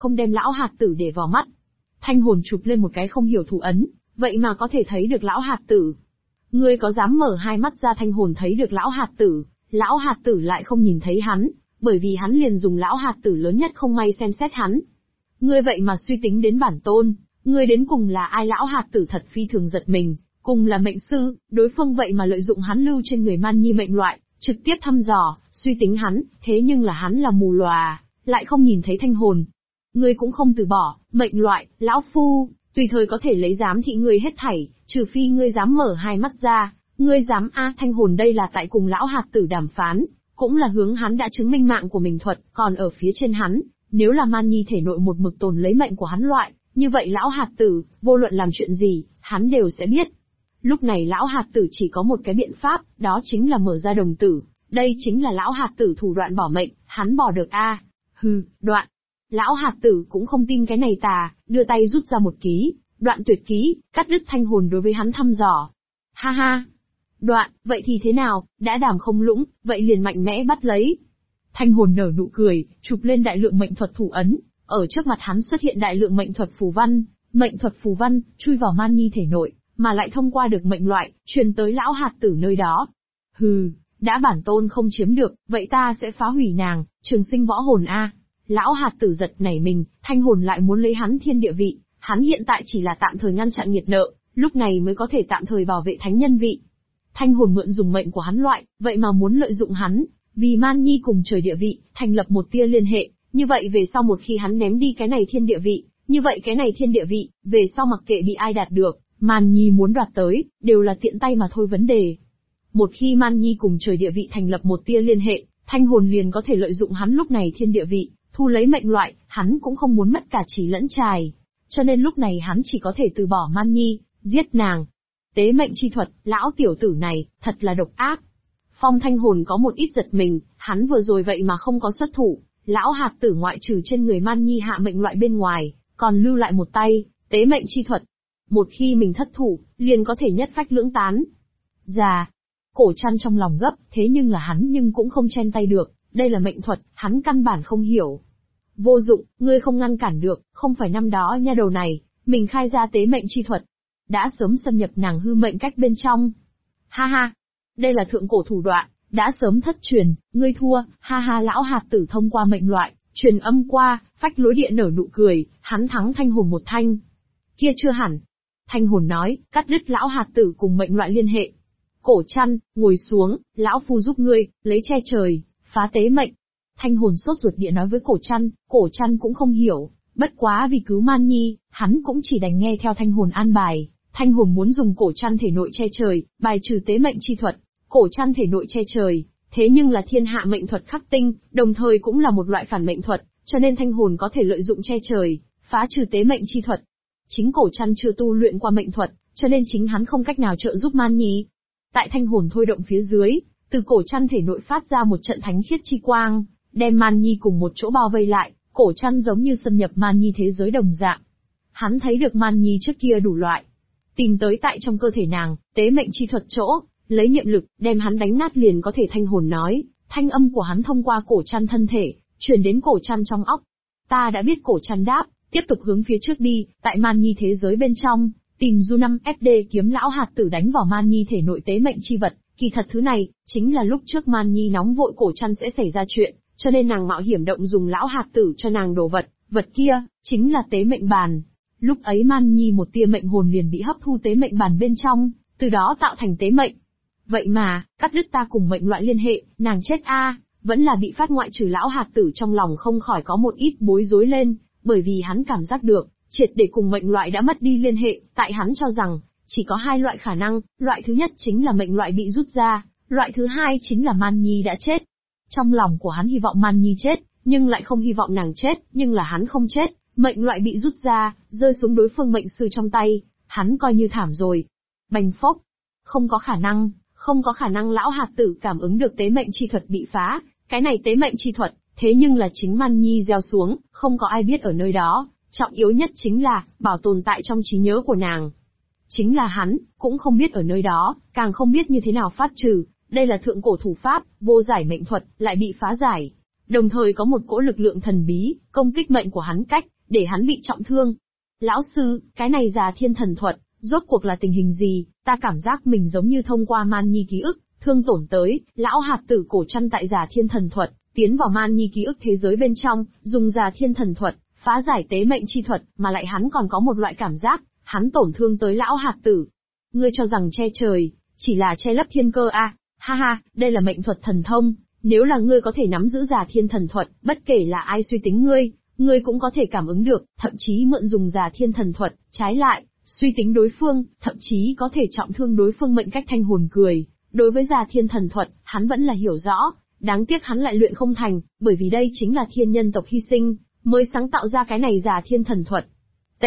không đem lão hạt tử để vào mắt. Thanh hồn chụp lên một cái không hiểu thủ ấn, vậy mà có thể thấy được lão hạt tử. Ngươi có dám mở hai mắt ra? Thanh hồn thấy được lão hạt tử lại không nhìn thấy hắn, bởi vì hắn liền dùng lão hạt tử lớn nhất không may xem xét hắn. Ngươi vậy mà suy tính đến bản tôn, ngươi đến cùng là ai? Lão hạt tử thật phi thường giật mình, cùng là mệnh sư, đối phương vậy mà lợi dụng hắn lưu trên người man nhi mệnh loại, trực tiếp thăm dò, suy tính hắn, thế nhưng là hắn là mù lòa, lại không nhìn thấy thanh hồn. Ngươi cũng không từ bỏ, mệnh loại, lão phu, tùy thời có thể lấy giám thị ngươi hết thảy, trừ phi ngươi dám mở hai mắt ra, ngươi dám thanh hồn đây là tại cùng lão hạt tử đàm phán, cũng là hướng hắn đã chứng minh mạng của mình thuật, còn ở phía trên hắn, nếu là man nhi thể nội một mực tồn lấy mệnh của hắn loại, như vậy lão hạt tử, vô luận làm chuyện gì, hắn đều sẽ biết. Lúc này lão hạt tử chỉ có một cái biện pháp, đó chính là mở ra đồng tử, đây chính là lão hạt tử thủ đoạn bỏ mệnh, hắn bỏ được đoạn. Lão hạt tử cũng không tin cái này tà, đưa tay rút ra một ký, đoạn tuyệt ký, cắt đứt thanh hồn đối với hắn thăm dò. Ha ha! Đoạn, vậy thì thế nào, đã đàm không lũng, vậy liền mạnh mẽ bắt lấy. Thanh hồn nở nụ cười, chụp lên đại lượng mệnh thuật thủ ấn, ở trước mặt hắn xuất hiện đại lượng mệnh thuật phù văn, chui vào man nhi thể nội, mà lại thông qua được mệnh loại, truyền tới lão hạt tử nơi đó. Đã bản tôn không chiếm được, vậy ta sẽ phá hủy nàng, trường sinh võ hồn a. Lão hạt tử giật nảy mình, thanh hồn lại muốn lấy hắn thiên địa vị, hắn hiện tại chỉ là tạm thời ngăn chặn nghiệt nợ, lúc này mới có thể tạm thời bảo vệ thánh nhân vị. Thanh hồn mượn dùng mệnh của hắn loại, vậy mà muốn lợi dụng hắn, vì man nhi cùng trời địa vị, thành lập một tia liên hệ, như vậy về sau một khi hắn ném đi cái này thiên địa vị, như vậy cái này thiên địa vị, về sau mặc kệ bị ai đạt được, man nhi muốn đoạt tới, đều là tiện tay mà thôi vấn đề. Một khi man nhi cùng trời địa vị thành lập một tia liên hệ, thanh hồn liền có thể lợi dụng hắn lúc này thiên địa vị, thu lấy mệnh loại, hắn cũng không muốn mất cả chỉ lẫn trài. Cho nên lúc này hắn chỉ có thể từ bỏ man nhi, giết nàng. Tế mệnh chi thuật, lão tiểu tử này, thật là độc ác. Phong thanh hồn có một ít giật mình, hắn vừa rồi vậy mà không có xuất thủ, lão hạt tử ngoại trừ trên người man nhi hạ mệnh loại bên ngoài, còn lưu lại một tay, tế mệnh chi thuật. Một khi mình thất thủ, liền có thể nhất phách lưỡng tán. Cổ Trăn trong lòng gấp, thế nhưng là hắn nhưng cũng không chen tay được, đây là mệnh thuật, hắn căn bản không hiểu. Vô dụng, ngươi không ngăn cản được, không phải năm đó nha đầu này, mình khai ra tế mệnh chi thuật, đã sớm xâm nhập nàng hư mệnh cách bên trong. Ha ha, đây là thượng cổ thủ đoạn, đã sớm thất truyền, ngươi thua, ha ha. Lão hạt tử thông qua mệnh loại, truyền âm qua, phách lối địa nở nụ cười, hắn thắng thanh hồn một thanh. Kia chưa hẳn. Thanh hồn nói, cắt đứt lão hạt tử cùng mệnh loại liên hệ. Cổ Trăn, ngồi xuống, lão phu giúp ngươi, lấy che trời, phá tế mệnh. Thanh hồn sốt ruột địa nói với Cổ Trăn cũng không hiểu, bất quá vì cứu man nhi, hắn cũng chỉ đành nghe theo thanh hồn an bài. Thanh hồn muốn dùng Cổ Trăn thể nội che trời, bài trừ tế mệnh chi thuật. Cổ Trăn thể nội che trời, thế nhưng là thiên hạ mệnh thuật khắc tinh, đồng thời cũng là một loại phản mệnh thuật, cho nên thanh hồn có thể lợi dụng che trời, phá trừ tế mệnh chi thuật. Chính Cổ Trăn chưa tu luyện qua mệnh thuật, cho nên chính hắn không cách nào trợ giúp man nhi. Tại thanh hồn thôi động phía dưới, từ Cổ Trăn thể nội phát ra một trận thánh khiết chi quang, đem man nhi cùng một chỗ bao vây lại, Cổ Trăn giống như xâm nhập man nhi thế giới đồng dạng. Hắn thấy được man nhi trước kia đủ loại, tìm tới tại trong cơ thể nàng, tế mệnh chi thuật chỗ, lấy niệm lực, đem hắn đánh nát liền có thể. Thanh hồn nói, thanh âm của hắn thông qua Cổ Trăn thân thể, truyền đến Cổ Trăn trong óc. Ta đã biết. Cổ Trăn đáp, tiếp tục hướng phía trước đi, tại man nhi thế giới bên trong, tìm du 5FD kiếm lão hạt tử đánh vào man nhi thể nội tế mệnh chi vật. Kỳ thật thứ này, chính là lúc trước man nhi nóng vội Cổ Trăn sẽ xảy ra chuyện, cho nên nàng mạo hiểm động dùng lão hạt tử cho nàng đồ vật, vật kia, chính là tế mệnh bàn. Lúc ấy man nhi một tia mệnh hồn liền bị hấp thu tế mệnh bàn bên trong, từ đó tạo thành tế mệnh. Vậy mà, cắt đứt ta cùng mệnh loại liên hệ, nàng chết vẫn là bị phát ngoại trừ. Lão hạt tử trong lòng không khỏi có một ít bối rối lên, bởi vì hắn cảm giác được, triệt để cùng mệnh loại đã mất đi liên hệ, tại hắn cho rằng, chỉ có hai loại khả năng, loại thứ nhất chính là mệnh loại bị rút ra, loại thứ hai chính là man nhi đã chết. Trong lòng của hắn hy vọng man nhi chết, nhưng lại không hy vọng nàng chết, nhưng là hắn không chết, mệnh loại bị rút ra, rơi xuống đối phương mệnh sư trong tay, hắn coi như thảm rồi. Bành phốc, không có khả năng. Lão hạt tử cảm ứng được tế mệnh chi thuật bị phá, cái này tế mệnh chi thuật, thế nhưng là chính man nhi gieo xuống, không có ai biết ở nơi đó, trọng yếu nhất chính là, bảo tồn tại trong trí nhớ của nàng. Chính là hắn, cũng không biết ở nơi đó, càng không biết như thế nào phát trừ, đây là thượng cổ thủ pháp, vô giải mệnh thuật, lại bị phá giải. đồng thời có một cỗ lực lượng thần bí, công kích mệnh của hắn cách, để hắn bị trọng thương. Lão sư, cái này Già Thiên Thần Thuật, rốt cuộc là tình hình gì, ta cảm giác mình giống như thông qua Man Nhi ký ức, thương tổn tới, lão hạt tử cổ chăn tại Già Thiên Thần Thuật, tiến vào Man Nhi ký ức thế giới bên trong, dùng Già Thiên Thần Thuật, phá giải tế mệnh chi thuật, mà lại hắn còn có một loại cảm giác, hắn tổn thương tới lão hạt tử. Ngươi cho rằng che trời, chỉ là che lấp thiên cơ à? Ha ha, đây là mệnh thuật thần thông, nếu là ngươi có thể nắm giữ Già Thiên Thần Thuật, bất kể là ai suy tính ngươi cũng có thể cảm ứng được, thậm chí mượn dùng Già Thiên Thần Thuật, trái lại, suy tính đối phương, thậm chí có thể trọng thương đối phương mệnh cách thanh hồn cười. Đối với Già Thiên Thần Thuật, hắn vẫn là hiểu rõ, đáng tiếc hắn lại luyện không thành, bởi vì đây chính là thiên nhân tộc hy sinh, mới sáng tạo ra cái này Già Thiên Thần Thuật. T.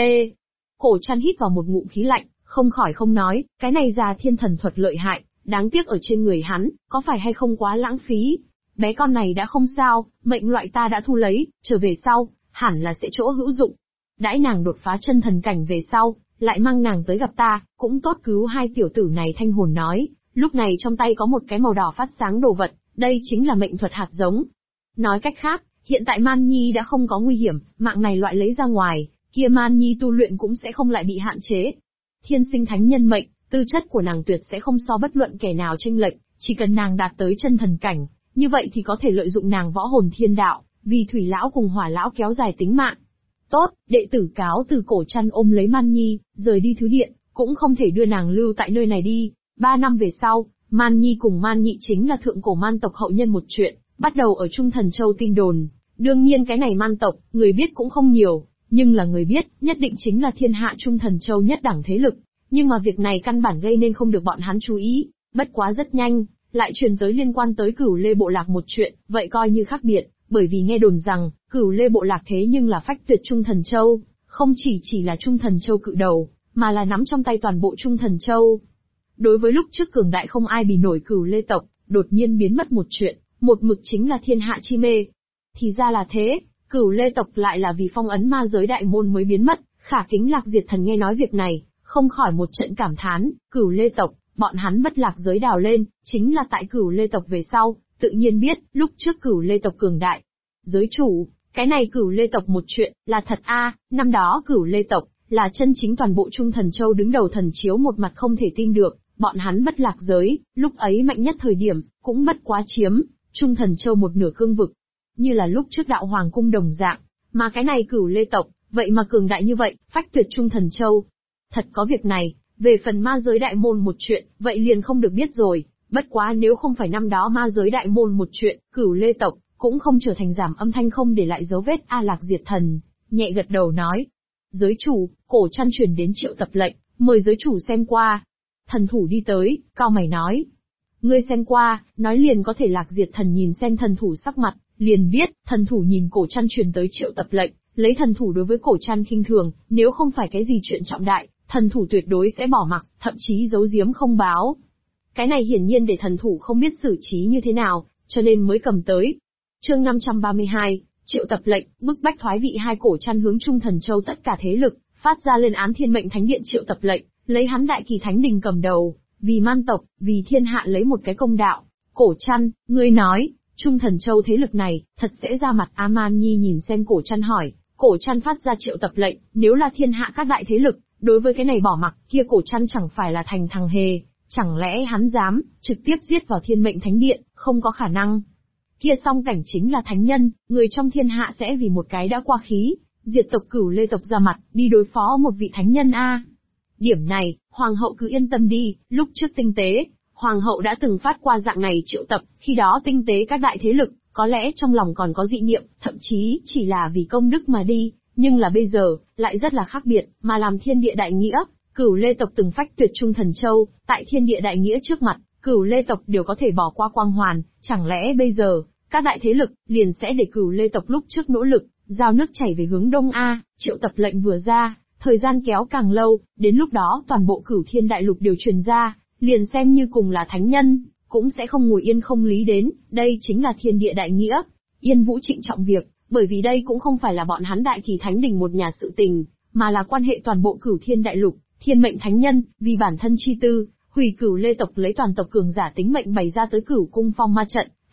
Cổ chăn hít vào một ngụm khí lạnh, không khỏi không nói, cái này Già Thiên Thần Thuật lợi hại, đáng tiếc ở trên người hắn, có phải hay không quá lãng phí. Bé con này đã không sao, mệnh loại ta đã thu lấy, trở về sau, hẳn là sẽ chỗ hữu dụng. Đãi nàng đột phá chân thần cảnh về sau, lại mang nàng tới gặp ta, cũng tốt cứu hai tiểu tử này. Thanh hồn nói, lúc này trong tay có một cái màu đỏ phát sáng đồ vật, đây chính là mệnh thuật hạt giống. Nói cách khác, hiện tại Man Nhi đã không có nguy hiểm, mạng này loại lấy ra ngoài, kia Man Nhi tu luyện cũng sẽ không lại bị hạn chế. Thiên sinh thánh nhân mệnh, tư chất của nàng tuyệt sẽ không so bất luận kẻ nào chênh lệch, chỉ cần nàng đạt tới chân thần cảnh, như vậy thì có thể lợi dụng nàng võ hồn thiên đạo, vì thủy lão cùng hỏa lão kéo dài tính mạng. Tốt, đệ tử cáo từ. Cổ chăn ôm lấy Man Nhi, rời đi thứ điện, cũng không thể đưa nàng lưu tại nơi này đi. 3 năm về sau, Man Nhi cùng Man Nhị chính là thượng cổ man tộc hậu nhân một chuyện, bắt đầu ở Trung Thần Châu tin đồn. Đương nhiên cái này man tộc, người biết cũng không nhiều, nhưng là người biết, nhất định chính là thiên hạ Trung Thần Châu nhất đẳng thế lực. Nhưng mà việc này căn bản gây nên không được bọn hắn chú ý, bất quá rất nhanh, lại truyền tới liên quan tới Cửu Lê bộ lạc một chuyện, vậy coi như khác biệt, bởi vì nghe đồn rằng, Cửu Lê bộ lạc thế nhưng là phách tuyệt Trung Thần Châu, không chỉ là Trung Thần Châu cự đầu, mà là nắm trong tay toàn bộ Trung Thần Châu. Đối với lúc trước cường đại không ai bì nổi Cửu Lê tộc, đột nhiên biến mất một chuyện, một mực chính là thiên hạ chi mê. Thì ra là thế, Cửu Lê tộc lại là vì phong ấn ma giới đại môn mới biến mất. Khả Kính Lạc Diệt Thần nghe nói việc này, không khỏi một trận cảm thán, Cửu Lê tộc, bọn hắn bất lạc giới đào lên, chính là tại Cửu Lê tộc về sau, tự nhiên biết, lúc trước Cửu Lê tộc cường đại. Giới chủ, cái này Cửu Lê tộc một chuyện, là thật a, năm đó Cửu Lê tộc, là chân chính toàn bộ Trung Thần Châu đứng đầu thần chiếu, một mặt không thể tin được, bọn hắn bất lạc giới, lúc ấy mạnh nhất thời điểm, cũng bất quá chiếm Trung Thần Châu một nửa cương vực, như là lúc trước Đạo Hoàng cung đồng dạng, mà cái này Cửu Lê tộc, vậy mà cường đại như vậy, phách tuyệt Trung Thần Châu. Thật có việc này, về phần ma giới đại môn một chuyện, vậy liền không được biết rồi, bất quá nếu không phải năm đó ma giới đại môn một chuyện, Cửu Lê tộc, cũng không trở thành giảm âm thanh không để lại dấu vết. A Lạc Diệt Thần, nhẹ gật đầu nói. Giới chủ, cổ chăn truyền đến triệu tập lệnh, mời giới chủ xem qua. Thần thủ đi tới, cao mày nói. Ngươi xem qua, nói liền có thể. Lạc Diệt Thần nhìn xem thần thủ sắc mặt, liền biết, thần thủ nhìn cổ chăn truyền tới triệu tập lệnh, lấy thần thủ đối với cổ chăn khinh thường, nếu không phải cái gì chuyện trọng đại, thần thủ tuyệt đối sẽ bỏ mặc, thậm chí giấu giếm không báo. Cái này hiển nhiên để thần thủ không biết xử trí như thế nào, cho nên mới cầm tới. Chương 532, triệu tập lệnh, bức bách thoái vị. Hai cổ chăn hướng Trung Thần Châu tất cả thế lực, phát ra lên án Thiên Mệnh Thánh Điện triệu tập lệnh, lấy hắn Đại Kỳ Thánh Đình cầm đầu, vì man tộc, vì thiên hạ lấy một cái công đạo. Cổ chăn, ngươi nói, Trung Thần Châu thế lực này, thật sẽ ra mặt? A-man Nhi nhìn xem cổ chăn hỏi, cổ chăn phát ra triệu tập lệnh, nếu là thiên hạ các đại thế lực, đối với cái này bỏ mặc, kia cổ chăn chẳng phải là thành thằng hề, chẳng lẽ hắn dám, trực tiếp giết vào Thiên Mệnh Thánh Điện, không có khả năng. Kia song cảnh chính là thánh nhân, người trong thiên hạ sẽ vì một cái đã qua khí, diệt tộc Cửu Lê tộc ra mặt, đi đối phó một vị thánh nhân a. Điểm này, Hoàng hậu cứ yên tâm đi, lúc trước Tinh Tế, Hoàng hậu đã từng phát qua dạng này triệu tập, khi đó Tinh Tế các đại thế lực, có lẽ trong lòng còn có dị niệm, thậm chí chỉ là vì công đức mà đi, nhưng là bây giờ, lại rất là khác biệt, mà làm thiên địa đại nghĩa. Cửu Lê tộc từng phách tuyệt Trung Thần Châu, tại thiên địa đại nghĩa trước mặt, Cửu Lê tộc đều có thể bỏ qua quang hoàn, chẳng lẽ bây giờ, các đại thế lực, liền sẽ để Cửu Lê tộc lúc trước nỗ lực, giao nước chảy về hướng đông a. Triệu tập lệnh vừa ra, thời gian kéo càng lâu, đến lúc đó toàn bộ Cửu Thiên đại lục đều truyền ra, liền xem như cùng là thánh nhân, cũng sẽ không ngồi yên không lý đến, đây chính là thiên địa đại nghĩa. Yên Vũ trịnh trọng việc, bởi vì đây cũng không phải là bọn hắn Đại Kỳ Thánh Đình một nhà sự tình, mà là quan hệ toàn bộ Cửu Thiên đại lục. Thiên Mệnh Thánh Nhân, vì bản thân chi tư, hủy Cửu Lê tộc lấy toàn tộc cường giả tính mệnh bày ra tới Cửu Cung Phong Ma trận,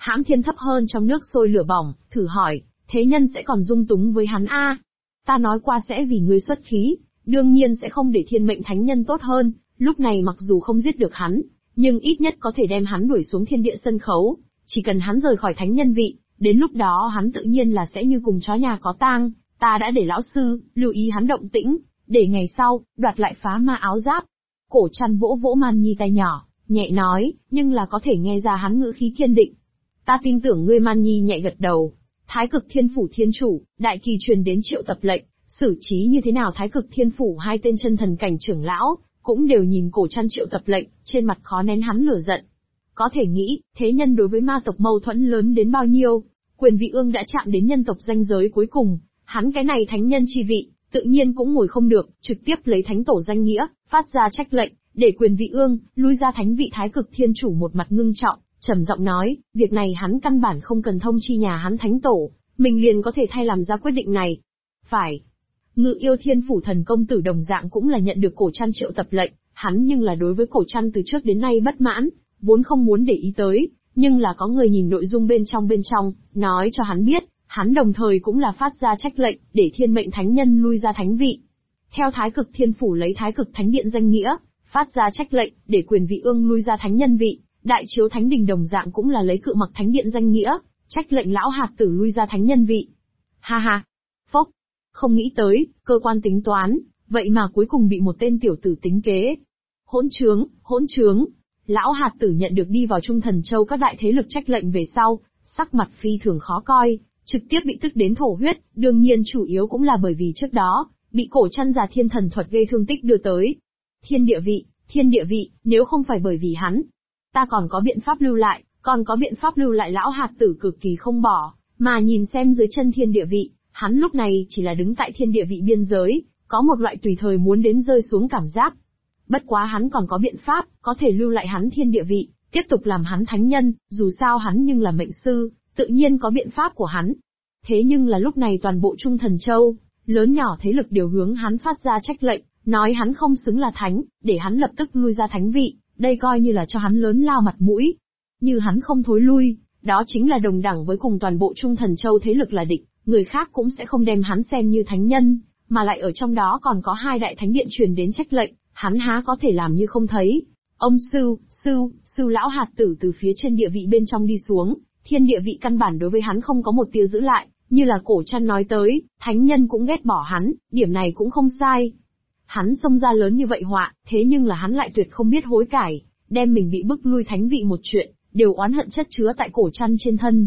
Hãm thiên thấp hơn trong nước sôi lửa bỏng, thử hỏi, thế nhân sẽ còn dung túng với hắn a? Ta nói qua sẽ vì ngươi xuất khí, đương nhiên sẽ không để thiên mệnh thánh nhân tốt hơn, lúc này mặc dù không giết được hắn, nhưng ít nhất có thể đem hắn đuổi xuống thiên địa sân khấu, chỉ cần hắn rời khỏi thánh nhân vị, đến lúc đó hắn tự nhiên là sẽ như cùng chó nhà có tang, ta đã để lão sư, lưu ý hắn động tĩnh, để ngày sau, đoạt lại phá ma áo giáp. Cổ Trăn vỗ vỗ Man Nhi tay nhỏ, nhẹ nói, nhưng là có thể nghe ra hắn ngữ khí kiên định. Ta tin tưởng ngươi. Man Nhi nhẹ gật đầu. Thái Cực Thiên Phủ Thiên Chủ, đại kỳ truyền đến triệu tập lệnh, xử trí như thế nào Thái Cực Thiên Phủ hai tên chân thần cảnh trưởng lão, cũng đều nhìn Cổ Trăn triệu tập lệnh, trên mặt khó nén hắn lửa giận. Có thể nghĩ, thế nhân đối với ma tộc mâu thuẫn lớn đến bao nhiêu, Quyền Vị Ương đã chạm đến nhân tộc ranh giới cuối cùng, hắn cái này thánh nhân chi vị, tự nhiên cũng ngồi không được, trực tiếp lấy thánh tổ danh nghĩa, phát ra trách lệnh, để Quyền Vị Ương lui ra thánh vị. Thái Cực Thiên Chủ một mặt ngưng trọng, trầm giọng nói, việc này hắn căn bản không cần thông chi nhà hắn thánh tổ, mình liền có thể thay làm ra quyết định này. Phải. Ngự Yêu Thiên Phủ thần công tử đồng dạng cũng là nhận được Cổ Trăn triệu tập lệnh, hắn nhưng là đối với Cổ Trăn từ trước đến nay bất mãn, vốn không muốn để ý tới, nhưng là có người nhìn nội dung bên trong, nói cho hắn biết, hắn đồng thời cũng là phát ra trách lệnh, để thiên mệnh thánh nhân lui ra thánh vị. Theo Thái Cực Thiên Phủ lấy Thái Cực Thánh Điện danh nghĩa, phát ra trách lệnh, để Quyền Vị Ương lui ra thánh nhân vị, Đại Chiếu Thánh Đình đồng dạng cũng là lấy Cự Mặc Thánh Điện danh nghĩa, trách lệnh lão hạt tử lui ra thánh nhân vị. Ha ha! Phốc! Không nghĩ tới, cơ quan tính toán, vậy mà cuối cùng bị một tên tiểu tử tính kế. Hỗn trướng! Lão hạt tử nhận được đi vào Trung Thần Châu các đại thế lực trách lệnh về sau, sắc mặt phi thường khó coi, trực tiếp bị tức đến thổ huyết, đương nhiên chủ yếu cũng là bởi vì trước đó, bị Cổ Trăn giả thiên thần thuật gây thương tích đưa tới. Thiên địa vị, nếu không phải bởi vì hắn, ta còn có biện pháp lưu lại. Lão hạt tử cực kỳ không bỏ, mà nhìn xem dưới chân thiên địa vị, hắn lúc này chỉ là đứng tại thiên địa vị biên giới, có một loại tùy thời muốn đến rơi xuống cảm giác. Bất quá hắn còn có biện pháp, có thể lưu lại hắn thiên địa vị, tiếp tục làm hắn thánh nhân, dù sao hắn nhưng là mệnh sư, tự nhiên có biện pháp của hắn. Thế nhưng là lúc này toàn bộ Trung Thần Châu, lớn nhỏ thế lực đều hướng hắn phát ra trách lệnh, nói hắn không xứng là thánh, để hắn lập tức lui ra thánh vị, đây coi như là cho hắn lớn lao mặt mũi. Như hắn không thối lui, đó chính là đồng đẳng với cùng toàn bộ Trung Thần Châu thế lực là địch, người khác cũng sẽ không đem hắn xem như thánh nhân, mà lại ở trong đó còn có hai đại thánh điện truyền đến trách lệnh, hắn há có thể làm như không thấy. Ông sư lão hạt tử từ phía trên địa vị bên trong đi xuống, thiên địa vị căn bản đối với hắn không có một tia giữ lại, như là Cổ Trăn nói tới, thánh nhân cũng ghét bỏ hắn, điểm này cũng không sai. Hắn xông ra lớn như vậy họa, thế nhưng là hắn lại tuyệt không biết hối cải, đem mình bị bức lui thánh vị một chuyện, đều oán hận chất chứa tại Cổ Trăn trên thân.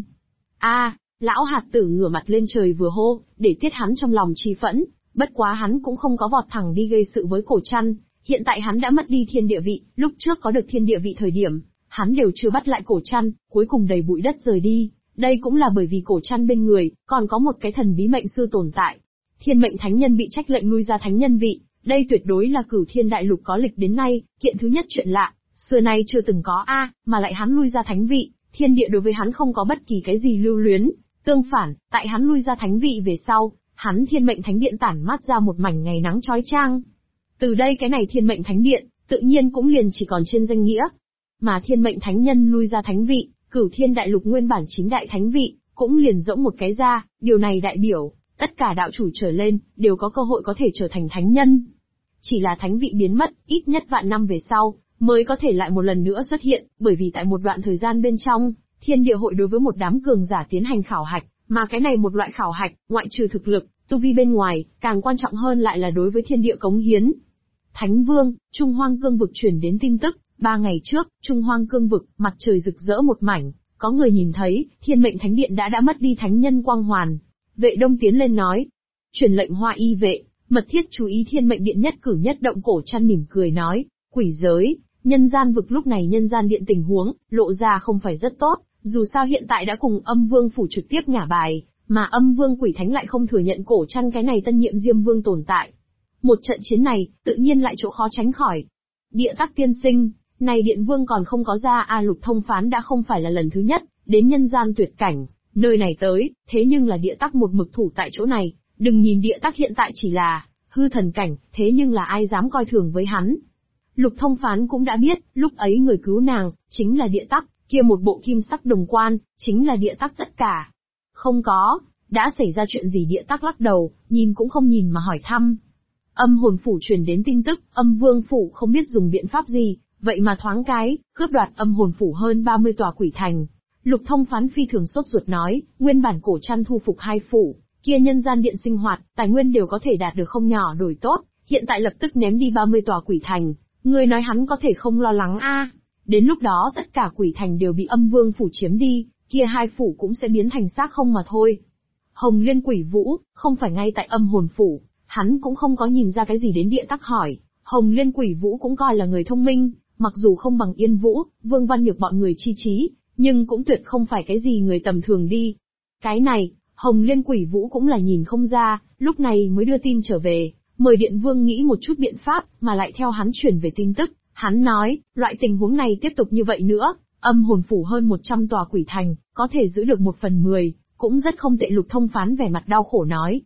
Lão hạt tử ngửa mặt lên trời vừa hô, để tiết hắn trong lòng chi phẫn, bất quá hắn cũng không có vọt thẳng đi gây sự với Cổ Trăn, hiện tại hắn đã mất đi thiên địa vị, lúc trước có được thiên địa vị thời điểm, hắn đều chưa bắt lại Cổ Trăn, cuối cùng đầy bụi đất rời đi, đây cũng là bởi vì Cổ Trăn bên người, còn có một cái thần bí mệnh sư tồn tại. Thiên mệnh thánh nhân bị trách lệnh lui ra thánh nhân vị, đây tuyệt đối là Cửu Thiên Đại Lục có lịch đến nay, kiện thứ nhất chuyện lạ, xưa nay chưa từng có mà lại hắn lui ra thánh vị, thiên địa đối với hắn không có bất kỳ cái gì lưu luyến, tương phản, tại hắn lui ra thánh vị về sau, hắn thiên mệnh thánh điện tản mát ra một mảnh ngày nắng chói chang. Từ đây cái này thiên mệnh thánh điện, tự nhiên cũng liền chỉ còn trên danh nghĩa. Mà thiên mệnh thánh nhân lui ra thánh vị, Cửu Thiên Đại Lục nguyên bản chính đại thánh vị, cũng liền rỗng một cái ra, điều này đại biểu, tất cả đạo chủ trở lên, đều có cơ hội có thể trở thành thánh nhân. Chỉ là thánh vị biến mất, ít nhất vạn năm về sau, mới có thể lại một lần nữa xuất hiện, bởi vì tại một đoạn thời gian bên trong, thiên địa hội đối với một đám cường giả tiến hành khảo hạch, mà cái này một loại khảo hạch, ngoại trừ thực lực, tu vi bên ngoài, càng quan trọng hơn lại là đối với thiên địa cống hiến. Thánh Vương, Trung Hoang Cương vực truyền đến tin tức, 3 ngày trước, Trung Hoang Cương vực, mặt trời rực rỡ một mảnh, có người nhìn thấy, thiên mệnh thánh điện đã mất đi thánh nhân quang hoàn. Vệ Đông tiến lên nói, truyền lệnh Hoa Y vệ, mật thiết chú ý thiên mệnh điện nhất cử nhất động. Cổ Trăn mỉm cười nói, quỷ giới, nhân gian vực lúc này nhân gian điện tình huống, lộ ra không phải rất tốt, dù sao hiện tại đã cùng âm vương phủ trực tiếp ngả bài, mà âm vương quỷ thánh lại không thừa nhận Cổ Trăn cái này tân nhiệm Diêm Vương tồn tại. Một trận chiến này, tự nhiên lại chỗ khó tránh khỏi. Địa Tắc tiên sinh, này Điện Vương còn không có ra Lục Thông Phán đã không phải là lần thứ nhất, đến nhân gian tuyệt cảnh, nơi này tới, thế nhưng là Địa Tắc một mực thủ tại chỗ này, đừng nhìn Địa Tắc hiện tại chỉ là hư thần cảnh, thế nhưng là ai dám coi thường với hắn. Lục Thông Phán cũng đã biết, lúc ấy người cứu nàng, chính là Địa Tắc, Kia một bộ kim sắc đồng quan, chính là địa tắc tất cả. Không có, đã xảy ra chuyện gì? Địa tắc lắc đầu, nhìn cũng không nhìn mà hỏi thăm. Âm hồn phủ truyền đến tin tức, âm vương phủ không biết dùng biện pháp gì, vậy mà thoáng cái, cướp đoạt âm hồn phủ hơn 30 tòa quỷ thành. Lục Thông Phán phi thường sốt ruột nói, nguyên bản Cổ Trăn thu phục 2 phủ, kia nhân gian điện sinh hoạt, tài nguyên đều có thể đạt được không nhỏ đổi tốt, hiện tại lập tức ném đi 30 tòa quỷ thành, người nói hắn có thể không lo lắng a? Đến lúc đó tất cả quỷ thành đều bị âm vương phủ chiếm đi, kia 2 phủ cũng sẽ biến thành xác không mà thôi. Hồng Liên Quỷ Vũ, không phải ngay tại âm hồn phủ, hắn cũng không có nhìn ra cái gì đến địa tắc hỏi. Hồng Liên Quỷ Vũ cũng coi là người thông minh, mặc dù không bằng Yên Vũ, Vương Văn Nhược bọn người chi trí, nhưng cũng tuyệt không phải cái gì người tầm thường đi. Cái này, Hồng Liên Quỷ Vũ cũng là nhìn không ra, lúc này mới đưa tin trở về, mời Điện Vương nghĩ một chút biện pháp, mà lại theo hắn chuyển về tin tức. Hắn nói, loại tình huống này tiếp tục như vậy nữa, âm hồn phủ hơn 100 tòa quỷ thành, có thể giữ được 1/10, cũng rất không tệ. Lục Thông Phán vẻ mặt đau khổ nói.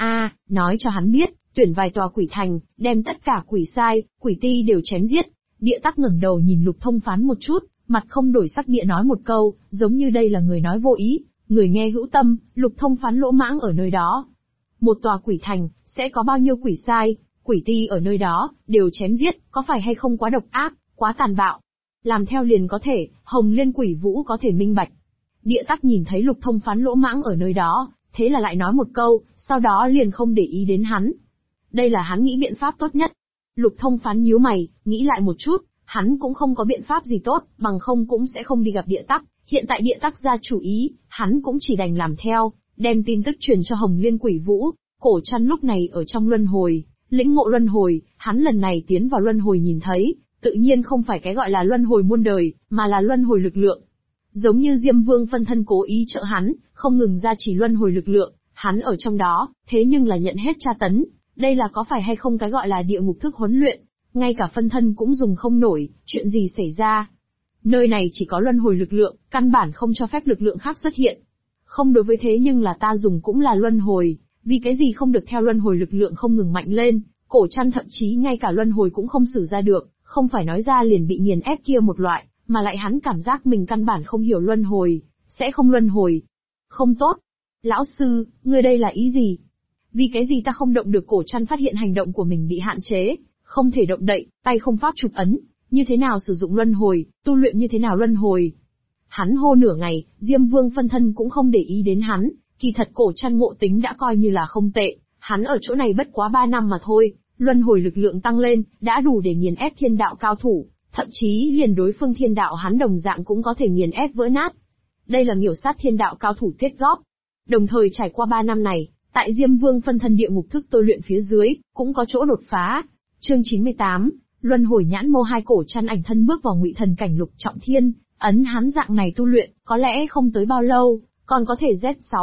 Nói cho hắn biết, tuyển vài tòa quỷ thành, đem tất cả quỷ sai, quỷ ti đều chém giết. Địa tắc ngẩng đầu nhìn Lục Thông Phán một chút, mặt không đổi sắc địa nói một câu, giống như đây là người nói vô ý, người nghe hữu tâm. Lục Thông Phán lỗ mãng ở nơi đó. Một tòa quỷ thành, sẽ có bao nhiêu quỷ sai, quỷ ti ở nơi đó, đều chém giết, có phải hay không quá độc ác, quá tàn bạo? Làm theo liền có thể, Hồng Liên Quỷ Vũ có thể minh bạch. Địa tắc nhìn thấy Lục Thông Phán lỗ mãng ở nơi đó, thế là lại nói một câu, sau đó liền không để ý đến hắn. Đây là hắn nghĩ biện pháp tốt nhất. Lục Thông Phán nhíu mày, nghĩ lại một chút, hắn cũng không có biện pháp gì tốt, bằng không cũng sẽ không đi gặp địa tắc. Hiện tại địa tắc ra chủ ý, hắn cũng chỉ đành làm theo, đem tin tức truyền cho Hồng Liên Quỷ Vũ. Cổ Trăn lúc này ở trong luân hồi, lĩnh ngộ luân hồi, hắn lần này tiến vào luân hồi nhìn thấy, tự nhiên không phải cái gọi là luân hồi muôn đời, mà là luân hồi lực lượng. Giống như Diêm Vương phân thân cố ý trợ hắn, không ngừng ra chỉ luân hồi lực lượng, hắn ở trong đó, thế nhưng là nhận hết tra tấn. Đây là có phải hay không cái gọi là địa ngục thức huấn luyện, ngay cả phân thân cũng dùng không nổi, chuyện gì xảy ra? Nơi này chỉ có luân hồi lực lượng, căn bản không cho phép lực lượng khác xuất hiện. Không đối với thế nhưng là ta dùng cũng là luân hồi, vì cái gì không được theo luân hồi lực lượng không ngừng mạnh lên, Cổ Trăn thậm chí ngay cả luân hồi cũng không xử ra được, không phải nói ra liền bị nghiền ép kia một loại, mà lại hắn cảm giác mình căn bản không hiểu luân hồi, sẽ không luân hồi. Không tốt. Lão sư, ngươi đây là ý gì? Vì cái gì ta không động được? Cổ Trăn phát hiện hành động của mình bị hạn chế, không thể động đậy, tay không pháp chụp ấn, như thế nào sử dụng luân hồi, tu luyện như thế nào luân hồi. Hắn hô nửa ngày, Diêm Vương phân thân cũng không để ý đến hắn, kỳ thật Cổ Trăn ngộ tính đã coi như là không tệ, hắn ở chỗ này bất quá 3 năm mà thôi, luân hồi lực lượng tăng lên, đã đủ để nghiền ép thiên đạo cao thủ, thậm chí liền đối phương thiên đạo hắn đồng dạng cũng có thể nghiền ép vỡ nát. Đây là miểu sát thiên đạo cao thủ tiết góp. Đồng thời trải qua 3 năm này, tại Diêm Vương phân thân địa ngục thức tôi luyện phía dưới, cũng có chỗ đột phá. Chương 98, Luân hồi nhãn mô. Hai Cổ Trăn ảnh thân bước vào Ngụy Thần cảnh lục trọng thiên, ấn hắn dạng này tu luyện, có lẽ không tới bao lâu, còn có thể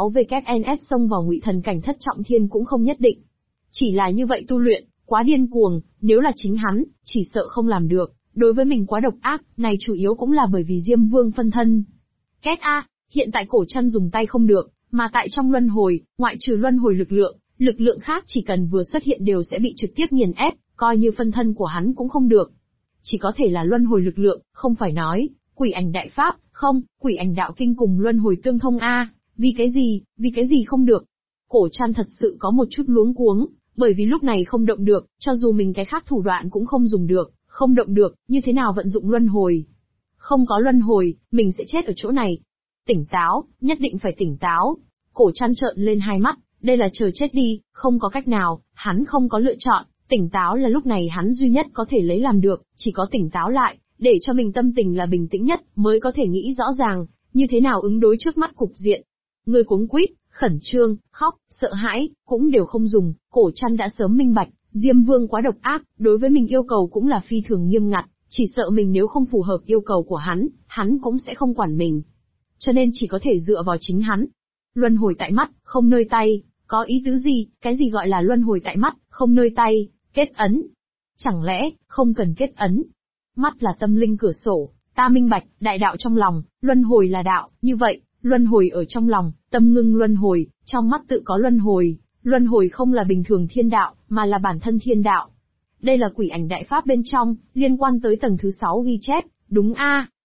Z6WNS xông vào Ngụy Thần cảnh thất trọng thiên cũng không nhất định. Chỉ là như vậy tu luyện, quá điên cuồng, nếu là chính hắn, chỉ sợ không làm được, đối với mình quá độc ác, này chủ yếu cũng là bởi vì Diêm Vương phân thân. Két a, hiện tại Cổ Trăn dùng tay không được, mà tại trong luân hồi, ngoại trừ luân hồi lực lượng khác chỉ cần vừa xuất hiện đều sẽ bị trực tiếp nghiền ép, coi như phân thân của hắn cũng không được. Chỉ có thể là luân hồi lực lượng, không phải nói, Quỷ Ảnh Đại Pháp, không, Quỷ Ảnh Đạo Kinh cùng luân hồi tương thông a, vì cái gì không được? Cổ Trăn thật sự có một chút luống cuống, bởi vì lúc này không động được, cho dù mình cái khác thủ đoạn cũng không dùng được, không động được, như thế nào vận dụng luân hồi? Không có luân hồi, mình sẽ chết ở chỗ này. Tỉnh táo, nhất định phải tỉnh táo. Cổ Trăn trợn lên hai mắt, đây là chờ chết đi, không có cách nào, hắn không có lựa chọn, tỉnh táo là lúc này hắn duy nhất có thể lấy làm được, chỉ có tỉnh táo lại, để cho mình tâm tình là bình tĩnh nhất, mới có thể nghĩ rõ ràng, như thế nào ứng đối trước mắt cục diện. Người cuống quýt, khẩn trương, khóc, sợ hãi, cũng đều không dùng, Cổ Trăn đã sớm minh bạch, Diêm Vương quá độc ác, đối với mình yêu cầu cũng là phi thường nghiêm ngặt, chỉ sợ mình nếu không phù hợp yêu cầu của hắn cũng sẽ không quản mình. Cho nên chỉ có thể dựa vào chính hắn. Luân hồi tại mắt, không nơi tay, có ý tứ gì? Cái gì gọi là luân hồi tại mắt, không nơi tay? Kết ấn. Chẳng lẽ, không cần kết ấn? Mắt là tâm linh cửa sổ, ta minh bạch, đại đạo trong lòng, luân hồi là đạo, như vậy, luân hồi ở trong lòng, tâm ngưng luân hồi, trong mắt tự có luân hồi không là bình thường thiên đạo, mà là bản thân thiên đạo. Đây là Quỷ Ảnh Đại Pháp bên trong, liên quan tới tầng thứ 6 ghi chép, đúng a?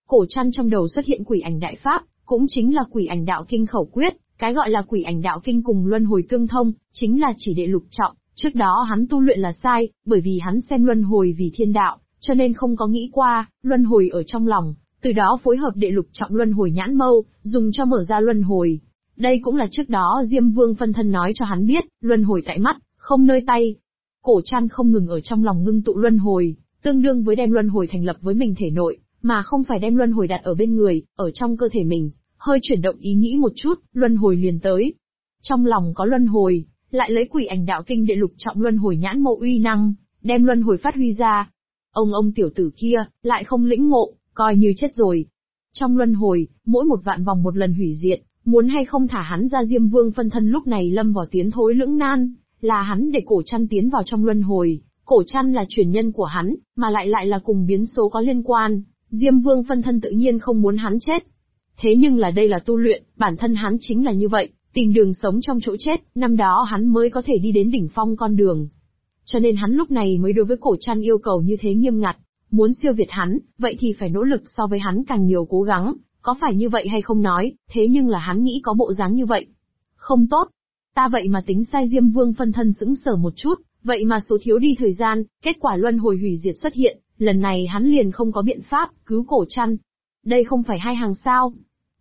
Cổ Trăn trong đầu xuất hiện quỷ ảnh đại pháp, cũng chính là quỷ ảnh đạo kinh khẩu quyết, cái gọi là quỷ ảnh đạo kinh cùng luân hồi tương thông, chính là chỉ đệ lục trọng, trước đó hắn tu luyện là sai, bởi vì hắn xem luân hồi vì thiên đạo, cho nên không có nghĩ qua, luân hồi ở trong lòng, từ đó phối hợp đệ lục trọng luân hồi nhãn mâu, dùng cho mở ra luân hồi. Đây cũng là trước đó Diêm Vương phân thân nói cho hắn biết, luân hồi tại mắt, không nơi tay. Cổ Trăn không ngừng ở trong lòng ngưng tụ luân hồi, tương đương với đem luân hồi thành lập với mình thể nội, mà không phải đem luân hồi đặt ở bên người, ở trong cơ thể mình. Hơi chuyển động ý nghĩ một chút, luân hồi liền tới. Trong lòng có luân hồi, lại lấy quỷ ảnh đạo kinh đệ lục trọng luân hồi nhãn mâu uy năng, đem luân hồi phát huy ra. Ông tiểu tử kia, lại không lĩnh ngộ, coi như chết rồi. Trong luân hồi, mỗi một vạn vòng một lần hủy diệt, muốn hay không thả hắn ra. Diêm Vương phân thân lúc này lâm vào tiến thối lưỡng nan, là hắn để Cổ Trăn tiến vào trong luân hồi, Cổ Trăn là truyền nhân của hắn, mà lại là cùng biến số có liên quan, Diêm Vương phân thân tự nhiên không muốn hắn chết. Thế nhưng là đây là tu luyện, bản thân hắn chính là như vậy, tìm đường sống trong chỗ chết, năm đó hắn mới có thể đi đến đỉnh phong con đường. Cho nên hắn lúc này mới đối với Cổ Trăn yêu cầu như thế nghiêm ngặt, muốn siêu việt hắn, vậy thì phải nỗ lực so với hắn càng nhiều cố gắng, có phải như vậy hay không nói, thế nhưng là hắn nghĩ có bộ dáng như vậy. Không tốt, ta vậy mà tính sai. Diêm Vương phân thân sững sờ một chút, vậy mà số thiếu đi thời gian, kết quả luân hồi hủy diệt xuất hiện, lần này hắn liền không có biện pháp cứu Cổ Trăn. Đây không phải hai hàng sao?